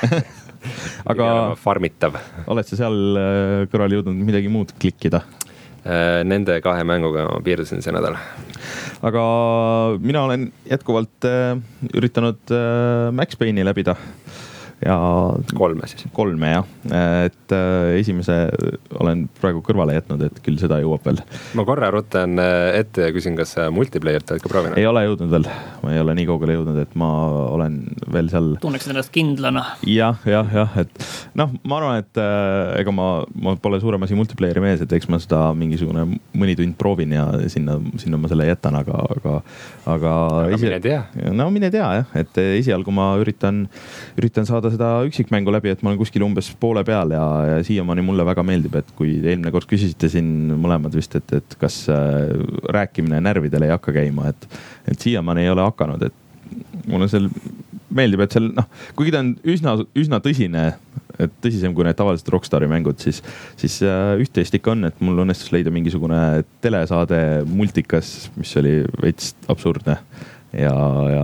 Aga farmitav. Oled sa seal kõrval jõudnud midagi muud klikkida? Nende kahe mänguga ma piirdusin see nädal. Aga mina olen jätkuvalt üritanud Max Payne'i läbida. Ja kolme siis. Kolme, jah. Et esimese olen praegu kõrvale jätnud, et küll seda jõuab veel. Ma korra rutan ette ja küsin, kas multiplayerit oled ka proovinud? Ei ole jõudnud veel. Ma ei ole nii kaugele jõudnud, et ma olen veel seal... Tunneksid ennast kindlana. Jah, jah, jah. Et, noh, ma arvan, et ega ma, ma pole suurem asi multiplayeri mees, et eks ma seda mingisugune mõni tund proovin ja sinna, sinna ma selle jätan, aga... Aga, aga, aga esi... mine tea. No mine tea, jah. Et esialgu ma üritan, üritan saada seda üksikmängu läbi, et ma olen kuskil umbes poole peal ja, ja siiamaani mulle väga meeldib, et kui eelmine kord küsisite siin mõlemad vist, et, et kas äh, rääkimine närvidele ei hakka käima, et, et siiamaani ei ole hakanud, et mulle seal meeldib, et seal, noh, kuigi ta on üsna, üsna tõsine, et tõsisem kui need tavalised Rockstari mängud, siis, siis äh, üht-teist ikka on, et mul õnnestus leida mingisugune telesaade multikas, mis oli veits absurdne ja, ja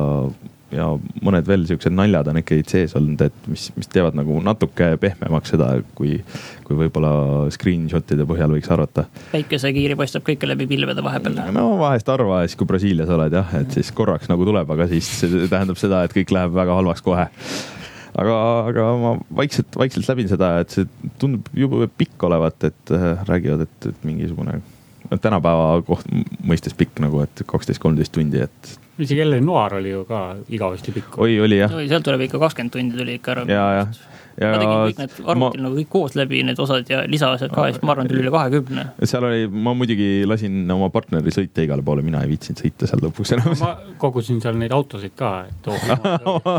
ja mõned veel siuksed naljad on ikka sees olnud, et mis, mis teevad nagu natuke pehmemaks seda, kui, kui võib-olla screenshotide põhjal võiks arvata. Päikesekiiri paistab kõike läbi pilvede vahepeal. No vahest arva, siis kui Brasiilias oled jah, et siis korraks nagu tuleb, aga siis see tähendab seda, et kõik läheb väga halvaks kohe. Aga, aga ma vaikselt, vaikselt läbin seda, et see tundub juba pikk olevat, et räägivad, et, et mingisugune tänapäeva koht mõistes pikk nagu, et kaksteist kolmteist tundi, et isegi jälle Noir oli ju ka igavesti pikk. Oi, oli jah. Oi, sealt tuleb ikka kakskümmend tundi tuli ikka ära. Ja, ja. Ja ma tegin kõik need arvutil ma... nagu kõik koos läbi, need osad ja lisaasjad ka, ma arvan, tuli üle kahekümne. Seal oli, ma muidugi lasin oma partneri sõita igale poole, mina ei viitsinud sõita seal lõpuks enam. Ma kogusin seal neid autosid ka, et oh,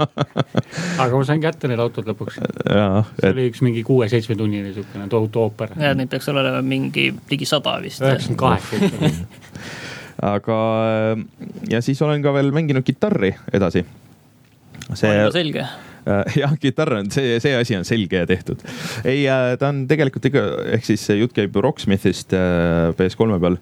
aga ma sain kätte need autod lõpuks. Ja, see et... oli üks mingi kuue-seitsme tunnini sükene tohutu ooper. Ja, neid peaks olema mingi ligi sada vist. üheksakümmend kaheksa aga ja siis olen ka veel mänginud kitarri edasi. See on selge. Jah, kitarr on, see, see asi on selge ja tehtud. Ei, ta on tegelikult ikka, ehk siis jutt käib Rocksmithist P S kolme peal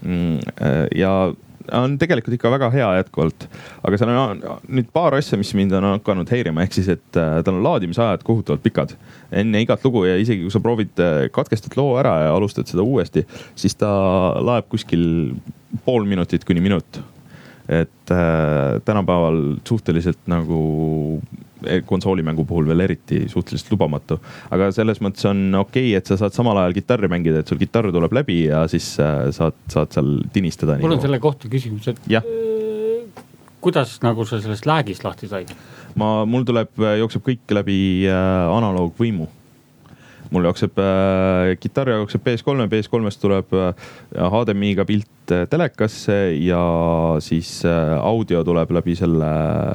ja on tegelikult ikka väga hea jätkuvalt, aga seal on nüüd paar asja, mis mind on hakanud häirima, ehk siis, et tal on laadimisajad kohutavalt pikad enne igat lugu ja isegi kui sa proovid katkestad loo ära ja alustad seda uuesti, siis ta laeb kuskil pool minutit kuni minut. Et äh, tänapäeval suhteliselt nagu konsoolimängu puhul veel eriti suhteliselt lubamatu. Aga selles mõttes on okei, et sa saad samal ajal kitarri mängida, et sul kitarr tuleb läbi ja siis äh, saad, saad seal tinistada. Mul on selle kohta küsimus, et ja. Kuidas nagu sa sellest läägist lahti said? Ma, mul tuleb, jookseb kõik läbi äh, analoogvõimu. Mul jookseb äh, kitarr jookseb P S kolme, P S kolmest tuleb äh, H D M I-ga pilt äh, telekasse ja siis äh, audio tuleb läbi selle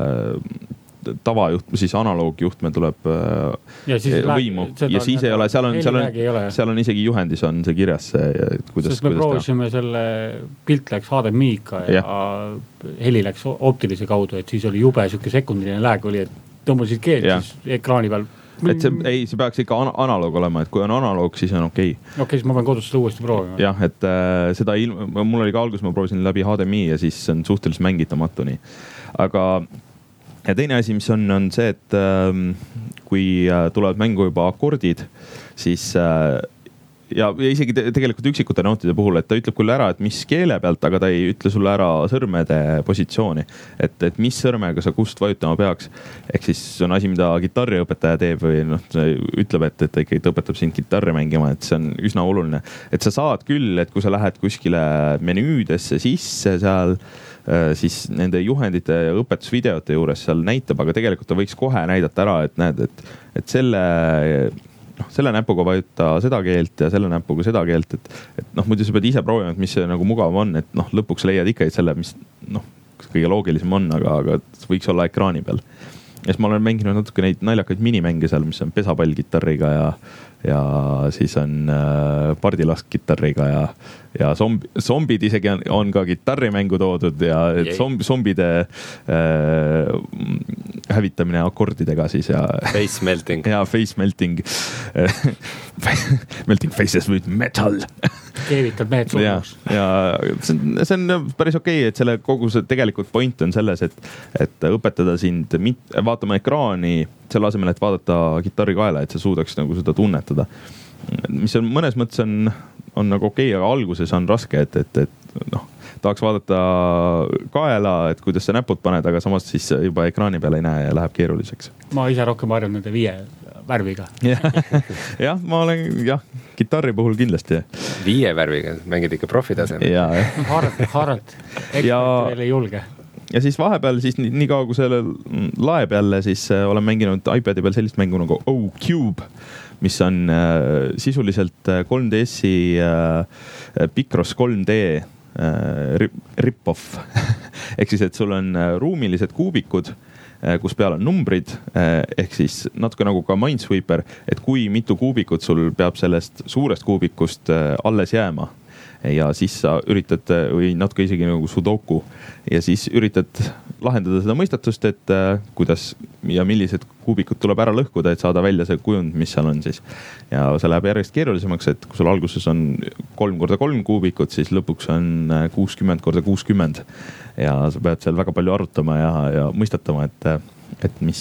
äh, tavajuht, siis analoogjuhtme tuleb äh, ja siis võimu ja siis ei ole, seal on, seal on, seal on isegi juhendis on see kirjas. Kuidas, sest me proovisime selle pilt läks H D M I-ga ja, ja heli läks optilise kaudu, et siis oli jube siuke sekundiline lääg oli, et tõmbasid keelt siis ekraani peal. Et see, ei, see peaks ikka analoog olema, et kui on analoog, siis on okei. Okei, okay, siis ma pean kodus seda uuesti proovima. Jah, et äh, seda ilma, mul oli ka algus, ma proovisin läbi H D M I ja siis on suhteliselt mängitamatu nii. Aga ja teine asi, mis on, on see, et äh, kui äh, tulevad mängu juba akordid, siis äh, ja isegi te, tegelikult üksikute nautide puhul, et ta ütleb küll ära, et mis keele pealt, aga ta ei ütle sulle ära sõrmede positsiooni, et, et mis sõrmega sa kust vajutama peaks. Ehk siis on asi, mida kitarriõpetaja teeb või noh, ütleb, et, et ikkagi õpetab sind kitarri mängima, et see on üsna oluline. Et sa saad küll, et kui sa lähed kuskile menüüdesse sisse seal, siis nende juhendite ja õpetusvideote juures seal näitab, aga tegelikult ta võiks kohe näidata ära, et näed, et, et selle noh, selle näpuga vajuta seda keelt ja selle näpuga seda keelt, et, et noh, muidu sa pead ise proovima, et mis see nagu mugav on, et noh, lõpuks leiad ikka selle, mis noh, kõige loogilisem on, aga, aga võiks olla ekraani peal. ja siis ma olen mänginud natuke neid naljakaid minimänge seal, mis on pesapallkitarriga ja, ja siis on äh, pardilaskkitarriga ja, ja zombi, zombid isegi on, on ka kitarrimängu toodud ja zomb, zombide äh, hävitamine akordidega siis ja. Face melting. ja face melting melting faces with metal. Keevitad mehed surnuks. Ja, ja see on, see on päris okei okay,, et selle kogu see tegelikult point on selles, et, et õpetada sind mit, vaatama ekraani selle asemel, et vaadata kitarri kaela, et sa suudaks nagu seda tunnetada. Mis on mõnes mõttes on, on nagu okei okay,, aga alguses on raske, et, et, et noh, tahaks vaadata kaela, et kuidas sa näpud paned, aga samas siis juba ekraani peale ei näe ja läheb keeruliseks. Ma ise rohkem harjun nende viie värviga. jah, ma olen jah, kitarri puhul kindlasti. Viie värviga, mängid ikka profitasem. Ja, Harad, harad. Ekspert veel ei julge. Ja siis vahepeal siis nii, nii kaua kui selle laeb jälle, siis olen mänginud iPadi peal sellist mängu nagu O-Cube, mis on äh, sisuliselt kolm D S-i äh, Picross kolm D äh, rip-off. Ehk siis, et sul on ruumilised kuubikud, kus peal on numbrid, ehk siis natuke nagu ka Minesweeper, et kui mitu kuubikut sul peab sellest suurest kuubikust alles jääma ja siis sa üritad, või natuke isegi nagu sudoku ja siis üritad lahendada seda mõistatust, et kuidas ja millised kuubikud tuleb ära lõhkuda, et saada välja see kujund, mis seal on siis. Ja see läheb järjest keerulisemaks, et kui sul alguses on kolm korda kolm kuubikut, siis lõpuks on kuuskümmend korda kuuskümmend ja sa pead seal väga palju arutama ja, ja mõistatama, et, et mis,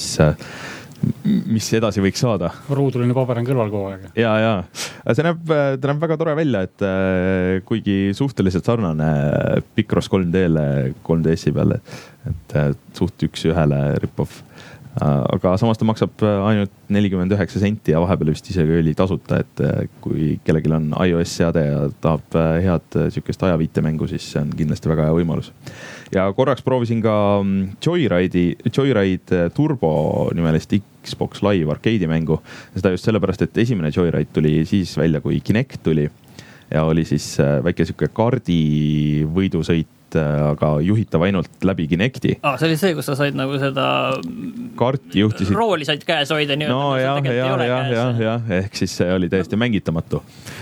mis edasi võiks saada. Ruuduline paber on kõrval kogu aeg. Ja, ja. See näeb, ta näeb väga tore välja, et kuigi suhteliselt sarnane Picross kolm D-le kolm D S-i peale, et suht üks ühele rip-off. Aga samas ta maksab ainult nelikümmend üheksa senti ja vahepeal vist isegi oli tasuta, et kui kellelgi on iOS seade ja tahab head sükest ajaviitemängu, siis see on kindlasti väga hea võimalus. Ja korraks proovisin ka Joyride'i, Joyride Turbo nimelist Xbox Live arcade'i mängu. Seda just sellepärast, et esimene Joyride tuli siis välja, kui Kinect tuli ja oli siis väike süke kaardi võidusõit, aga juhitav ainult läbi Kinecti. Ah, see oli see, kus sa said nagu seda kaarti juhtisid. Rooli said käes hoida. Nii, no jah, jah, jah, jah, jah, ehk siis see oli täiesti mängitamatu.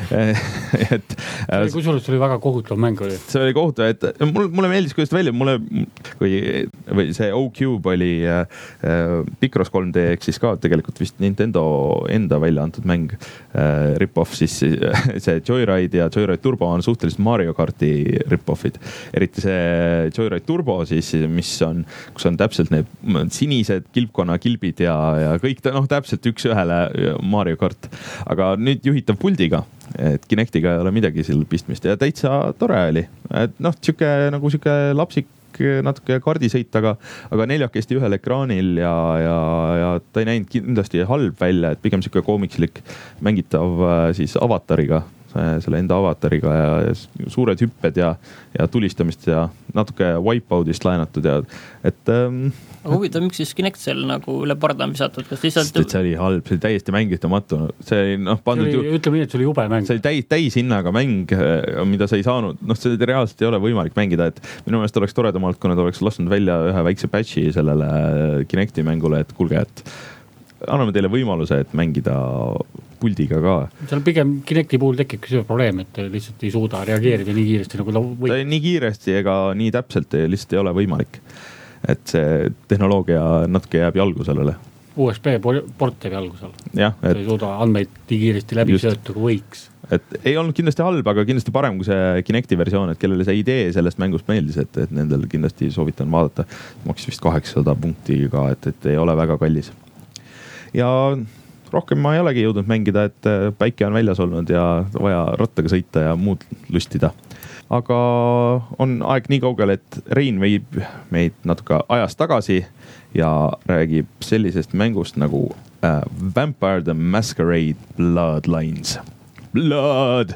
et, kusjuures oli väga kohutav mäng oli. See oli kohutav, et mulle, mulle meeldis kuidas välja, mulle kui või see O-Cube oli äh, Picross kolm D, ehk siis ka tegelikult vist Nintendo enda välja antud mäng äh, rip-off, siis see Joyride ja Joyride Turbo on suhteliselt Mario Karti rip-offid. Eriti see Joyride Turbo siis, mis on, kus on täpselt need sinised kilpkonna kilbid ja, ja kõik noh, täpselt üks ühele Mario Kart. Aga nüüd juhitav puldiga, et Kinectiga ei ole midagi seal pistmist ja täitsa tore oli. Et noh, siuke nagu siuke lapsik natuke kardisõit, aga, aga neljakesti ühel ekraanil ja, ja, ja ta ei näinud kindlasti halb välja, et pigem siuke koomikslik mängitav siis avatariga, selle enda avatariga ja, ja suured hüpped ja, ja tulistamist ja natuke wipeout'ist laenatud ja et ähm, aga huvitav, miks siis Kinect seal nagu üle parda visatud? Kas lihtsalt... see oli halb, see oli täiesti mängitamatu. See oli, noh, pandud ju... Ütleme nii, et see oli jube mäng. See oli täis, täis hinnaga mäng, mida sa ei saanud. Noh, see reaalselt ei ole võimalik mängida, et minu meelest oleks toredamalt, kui nad oleks lasknud välja ühe väikse patchi sellele Kinecti mängule, et kuulge, et anname teile võimaluse, et mängida puldiga ka. Seal pigem Kinecti puhul tekibki see probleem, et lihtsalt ei suuda reageerida nii kiiresti nagu ta võib. Ta nii kiiresti ega nii täpselt lihtsalt ei ole võimalik. Et see tehnoloogia natuke jääb jalgu sellele. U S B port teeb jalgu seal. Ja, et... Ta ei suuda andmeid nii kiiresti läbi sööta kui võiks. Et ei olnud kindlasti halb, aga kindlasti parem kui see Kinecti versioon, et kellele see idee sellest mängust meeldis, et, et nendel kindlasti soovitan vaadata. Maksis vist kaheksasada punkti ka, et, et ei ole väga kallis. Ja rohkem ma ei olegi jõudnud mängida, et päike on väljas olnud ja vaja rattaga sõita ja muud lustida. Aga on aeg nii kaugel, et Rein viib meid natuke ajast tagasi ja räägib sellisest mängust nagu uh, Vampire the Masquerade Bloodlines. Blood!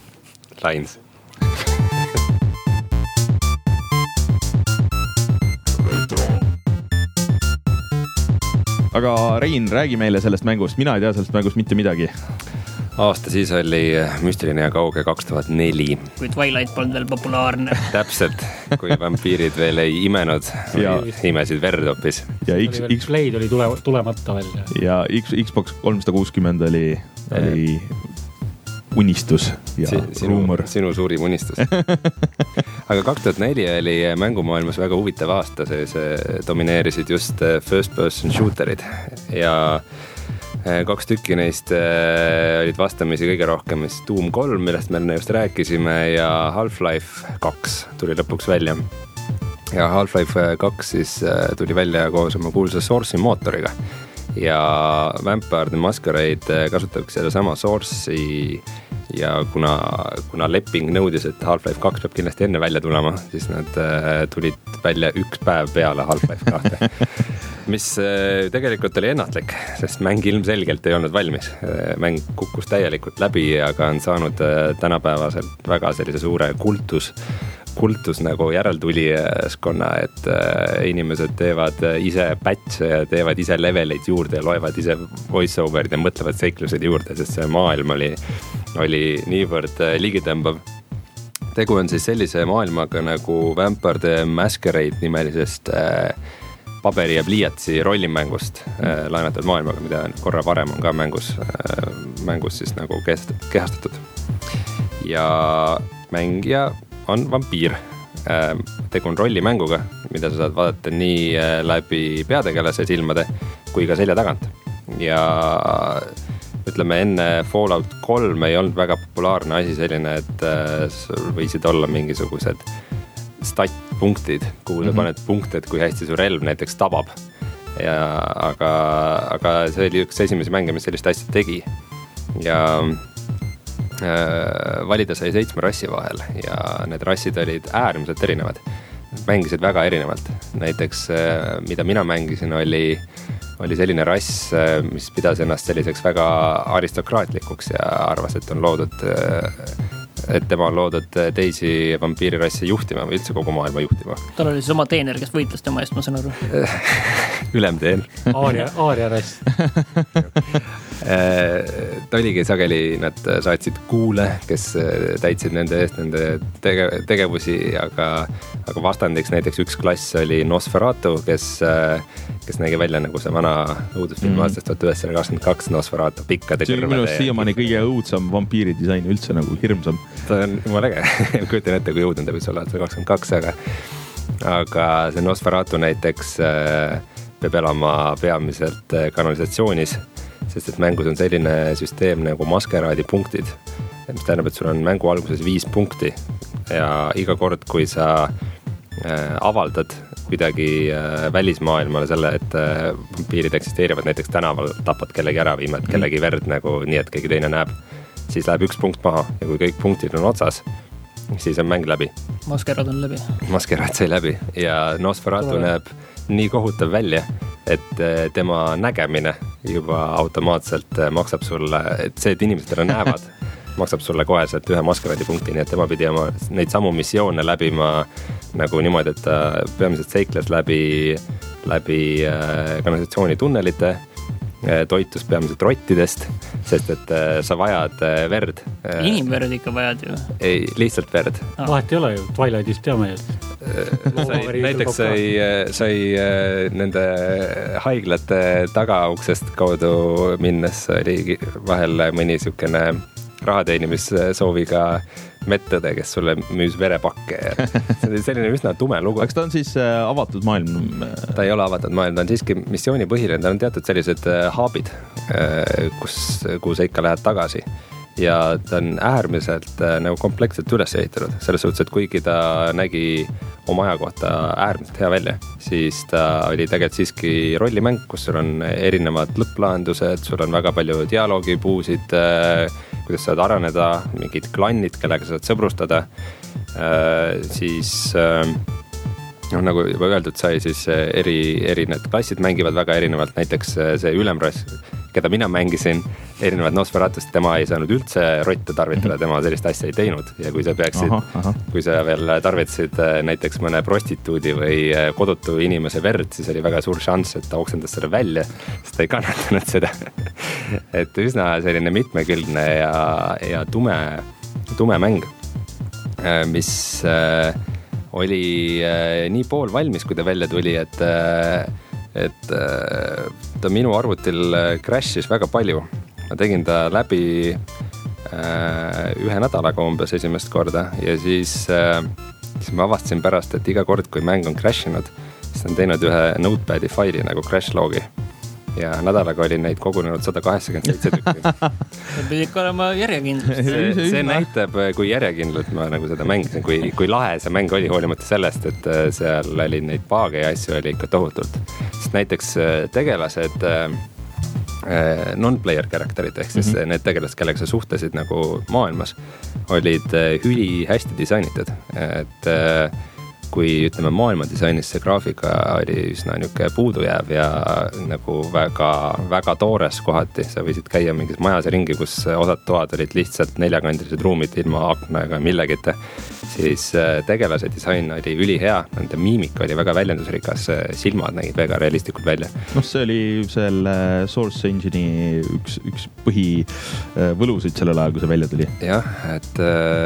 Lines. Aga Rein, räägi meile sellest mängust. Mina ei tea sellest mängust mitte midagi. aasta siis oli müstiline ja kauge kaks tuhat neli. Kui Twilight polnud veel populaarne. Täpselt, kui vampiirid veel ei imenud, imesid verd hoopis. Ja X, X... Blade oli tule, tulemata veel. Ja X, Xbox kolmsada kuuskümmend oli, oli unistus ja si, sinu, ruumor. Sinu suurim unistus. Aga kaks tuhat neli oli mängumaailmas väga huvitav aasta, see, see domineerisid just first person shooterid ja kaks tükki neist olid vastamisi kõige rohkem Doom kolm, millest me just rääkisime ja Half-Life kaks tuli lõpuks välja. Ja Half-Life kaks siis tuli välja koos oma kuulsa Source'i mootoriga ja Vampire the Masquerade kasutab selle sama Source'i ja kuna, kuna leping nõudis, et Half-Life kaks peab kindlasti enne välja tulema, siis nad tulid välja üks päev peale Half-Life kahte. Mis tegelikult oli ennatlik, sest mäng ilmselgelt ei olnud valmis. Mäng kukkus täielikult läbi, aga on saanud tänapäevaselt väga sellise suure kultus, kultus nagu järeltulijaskonna, et inimesed teevad ise patche ja teevad ise leveleid juurde ja loevad ise voice-overid ja mõtlevad seiklused juurde, sest see maailm oli, oli niivõrd ligitõmbav. Tegu on siis sellise maailmaga nagu Vampire the Masquerade nimelisest paberi ja pliiatsi rollimängust äh, laenatud maailmaga, mida korra varem on ka mängus, äh, mängus siis nagu kehastatud. Ja mängija on vampiir. Äh, tegu on rollimänguga, mida sa saad vaadata nii äh, läbi peategelase silmade kui ka selja tagant. Ja ütleme, enne Fallout kolm ei olnud väga populaarne asi selline, et äh, võisid olla mingisugused stat-punktid, kuhu sa paned punkte, et kui hästi su relv näiteks tabab. Ja, aga, aga see oli üks esimesi mänge, mis sellist asja tegi. Ja äh, valida sai seitsme rassi vahel ja need rassid olid äärmiselt erinevad. Mängisid väga erinevalt. Näiteks, äh, mida mina mängisin, oli, oli selline rass, äh, mis pidas ennast selliseks väga aristokraatlikuks ja arvas, et on loodud äh, et tema on loodud teisi vampiirirasse juhtima või üldse kogu maailma juhtima. Tal oli siis oma teener, kes võitles tema eest, ma saan aru. Ülemteener. Aaria, aaria rass. Ta oligi sageli, nad saatsid kuule, kes täitsid nende eest nende tege- tegevusi, aga, aga vastandiks näiteks üks klass oli Nosferatu, kes, kes nägi välja nagu see vana õudusfilm mm. aastast tuhat üheksasada kakskümmend kaks Nosferatu pikkade kõrvade. See oli minu siiamaani kõige õudsam vampiiri disain üldse nagu hirmsam. Ta on jumala äge. Kujutan ette, kui õudne ta võis olla kakskümmend kaks, aga, aga see Nosferatu näiteks peab elama peamiselt kanalisatsioonis, sest et mängus on selline süsteem nagu maskeraadi punktid, mis tähendab, et sul on mängu alguses viis punkti ja iga kord, kui sa avaldad kuidagi välismaailmale selle, et vampiirid eksisteerivad, näiteks tänaval tapad kellegi ära, viimad kellegi verd nagu nii, et keegi teine näeb, siis läheb üks punkt maha ja kui kõik punktid on otsas, siis on mäng läbi. Maskeraad on läbi. Maskeraad sai läbi ja Nosferatu Tule. Näeb nii kohutav välja, et tema nägemine juba automaatselt maksab sulle, et see, et inimesed teda näevad, maksab sulle koheselt ühe maskeraadi punkti, nii et tema pidi oma neid samu missioone läbima nagu niimoodi, et ta peamiselt seikles läbi, läbi kanalisatsioonitunnelite, toitus peamiselt rottidest, sest et sa vajad verd. Inimverd ikka vajad ju? Ei, lihtsalt verd. Ah. Vahet ei ole ju, Twilightist teame ju. Sai, näiteks sai, sai nende haiglate tagauksest kaudu minnes oli vahel mõni sükene rahateenimissooviga mettõde, kes sulle müüs verepakke. See on selline üsna tume lugu. Kas ta on siis avatud maailm? Ta ei ole avatud maailm, ta on siiski missioonipõhiline, ta on teatud sellised hubid, kus, kuhu sa ikka lähed tagasi. Ja ta on äärmiselt nagu kompleksselt üles ehitanud. Selles suhtes, et kuigi ta nägi oma aja kohta äärmiselt hea välja, siis ta oli tegelikult siiski rollimäng, kus sul on erinevad lõpplahendused, sul on väga palju dialoogipuusid, kuidas saad areneda, mingid klannid, kellega saad sõbrustada, siis no, nagu juba öeldud sai, siis eri, eri need klassid mängivad väga erinevalt, näiteks see ülemrass, keda mina mängisin, erinevad Nosferatust, tema ei saanud üldse rotte tarvitada, tema sellist asja ei teinud ja kui sa peaksid, aha, aha. kui sa veel tarvitasid näiteks mõne prostituudi või kodutu inimese verd, siis oli väga suur šanss, et ta oksendas selle välja, sest ta ei kannatanud seda. Et üsna selline mitmekülgne ja, ja tume, tume mäng, mis oli nii pool valmis, kui ta välja tuli, et et ta minu arvutil crashis väga palju. Ma tegin ta läbi ühe nädalaga umbes esimest korda ja siis, siis ma avastasin pärast, et iga kord, kui mäng on crashinud, siis on teinud ühe notepad'i faili nagu crash logi. Ja nädalaga oli neid kogunenud sada kaheksakümmend seitse tükki. See pidi ikka olema järjekindlust. See, see näitab, kui järjekindlalt ma nagu seda mängisin, kui, kui lahe see mäng oli hoolimata sellest, et seal oli neid paage ja asju oli ikka tohutult. Sest näiteks tegelased, non-player karakterid, ehk siis mm-hmm. need tegelased, kellega sa suhtesid nagu maailmas, olid üli hästi disainitud. Et kui ütleme maailmadisainis see graafika oli üsna niuke puudujääv ja nagu väga, väga toores kohati. Sa võisid käia mingis majas ringi, kus osad toad olid lihtsalt neljakandilised ruumid ilma aknaga millegita. Siis tegelase disain oli üli hea, nende miimika oli väga väljendusrikas, silmad nägid väga realistlikult välja. No see oli selle Source Engine'i üks, üks põhi võlusid sellel ajal, kui see välja tuli. Jah, et,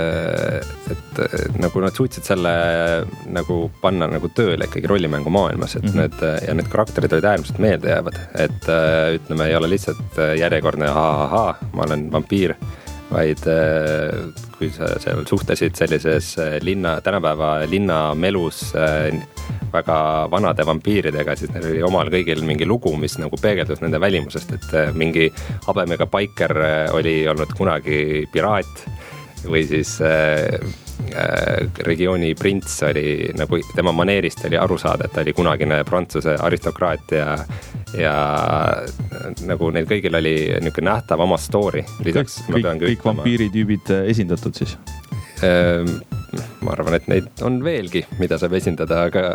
et nagu nad suutsid selle nagu panna nagu tööle ikkagi rollimängu maailmas, et mm-hmm. need, ja need karakterid olid äärmiselt meelde jäävad, et ütleme, ei ole lihtsalt järjekordne ha-ha-ha, ma olen vampiir, vaid kui sa seal suhtesid sellises linna, tänapäeva linna melus väga vanade vampiiridega, siis neil oli omal kõigil mingi lugu, mis nagu peegeldus nende välimusest, et mingi habemega biker oli olnud kunagi piraat või siis regiooni prints oli, nagu tema maneerist oli aru saada, et ta oli kunagine Prantsuse aristokraat ja, ja nagu neil kõigil oli niisugune nähtav oma story. Lisaks, kõik kõik, kõik vampiiritüübid esindatud siis? Ma arvan, et neid on veelgi, mida saab esindada, aga,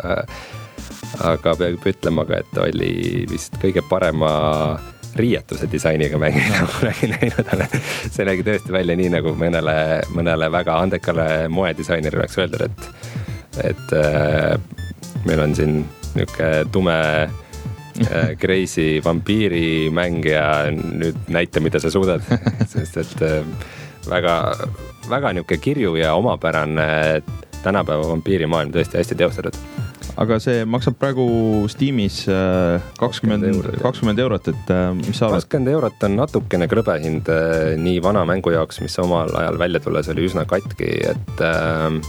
aga peab ütlema ka, et oli vist kõige parema riietuse disainiga mängin, nagu kunagi näinud olen. See nägi tõesti välja nii, nagu mõnele, mõnele väga andekale moedisaineri oleks öeldud, et, et äh, meil on siin niuke tume äh, crazy vampiiri mäng ja nüüd näita, mida sa suudad. Sest et äh, väga, väga niuke kirju ja omapärane tänapäeva vampiirimaailm tõesti hästi teostatud. Aga see maksab praegu Steamis kakskümmend eurot, et mis sa arvad? kakskümmend eurot on natukene krõbe hind nii vana mängu jaoks, mis omal ajal välja tulles oli üsna katki, et äh,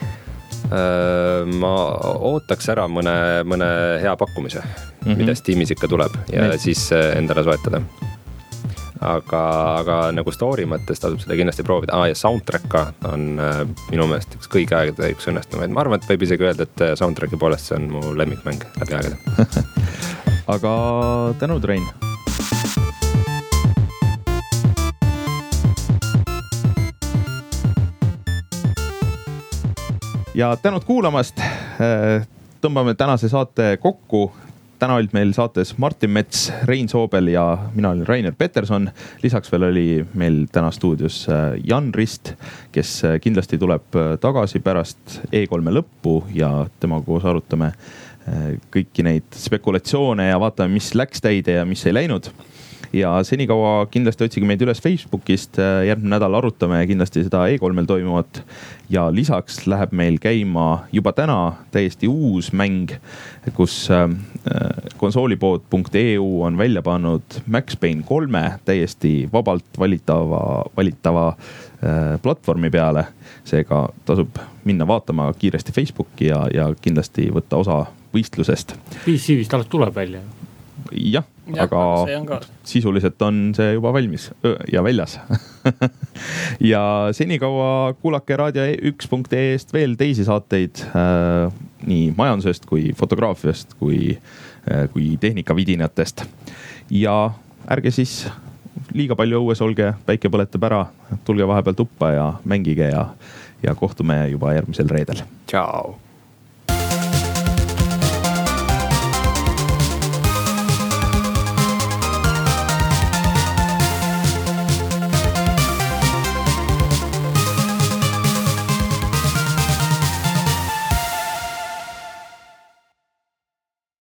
äh, ma ootaks ära mõne, mõne hea pakkumise, mm-hmm. mida Steamis ikka tuleb ja Neid. Siis endale soetada. Aga, aga nagu story mõttes tasub seda kindlasti proovida. Ah, ja soundtrack ka on äh, minu meelest üks kõigi aegade üks õnnestumaid. Ma arvan, et võib isegi öelda, et soundtracki poolest see on mu lemmikmäng läbi aegade. Aga tänud, Rein. Ja tänud kuulamast. Tõmbame tänase saate kokku. Täna olid meil saates Martin Mets, Rein Soobel ja mina olin Rainer Peterson. Lisaks veel oli meil täna stuudios Jan Rist, kes kindlasti tuleb tagasi pärast E kolme lõppu ja tema koos arutame kõiki neid spekulatsioone ja vaatame, mis läks täide ja mis ei läinud. Ja senikaua kindlasti otsige meid üles Facebookist, järgmine nädal arutame kindlasti seda E kolmel toimuvat ja lisaks läheb meil käima juba täna täiesti uus mäng, kus konsoolipood punkt E U on välja pannud Max Payne kolme täiesti vabalt valitava, valitava platvormi peale. Seega tasub minna vaatama kiiresti Facebooki ja, ja kindlasti võtta osa võistlusest. P C vist alles tuleb välja. Jah, ja, aga on sisuliselt on see juba valmis ja väljas. Ja senikaua kuulake raadio üks punkt E est veel teisi saateid äh, nii majandusest kui fotograafiast kui, äh, kui tehnikavidinatest. Ja ärge siis liiga palju õues olge, päike põletab ära, tulge vahepeal tuppa ja mängige ja, ja kohtume juba järgmisel reedel. Ciao!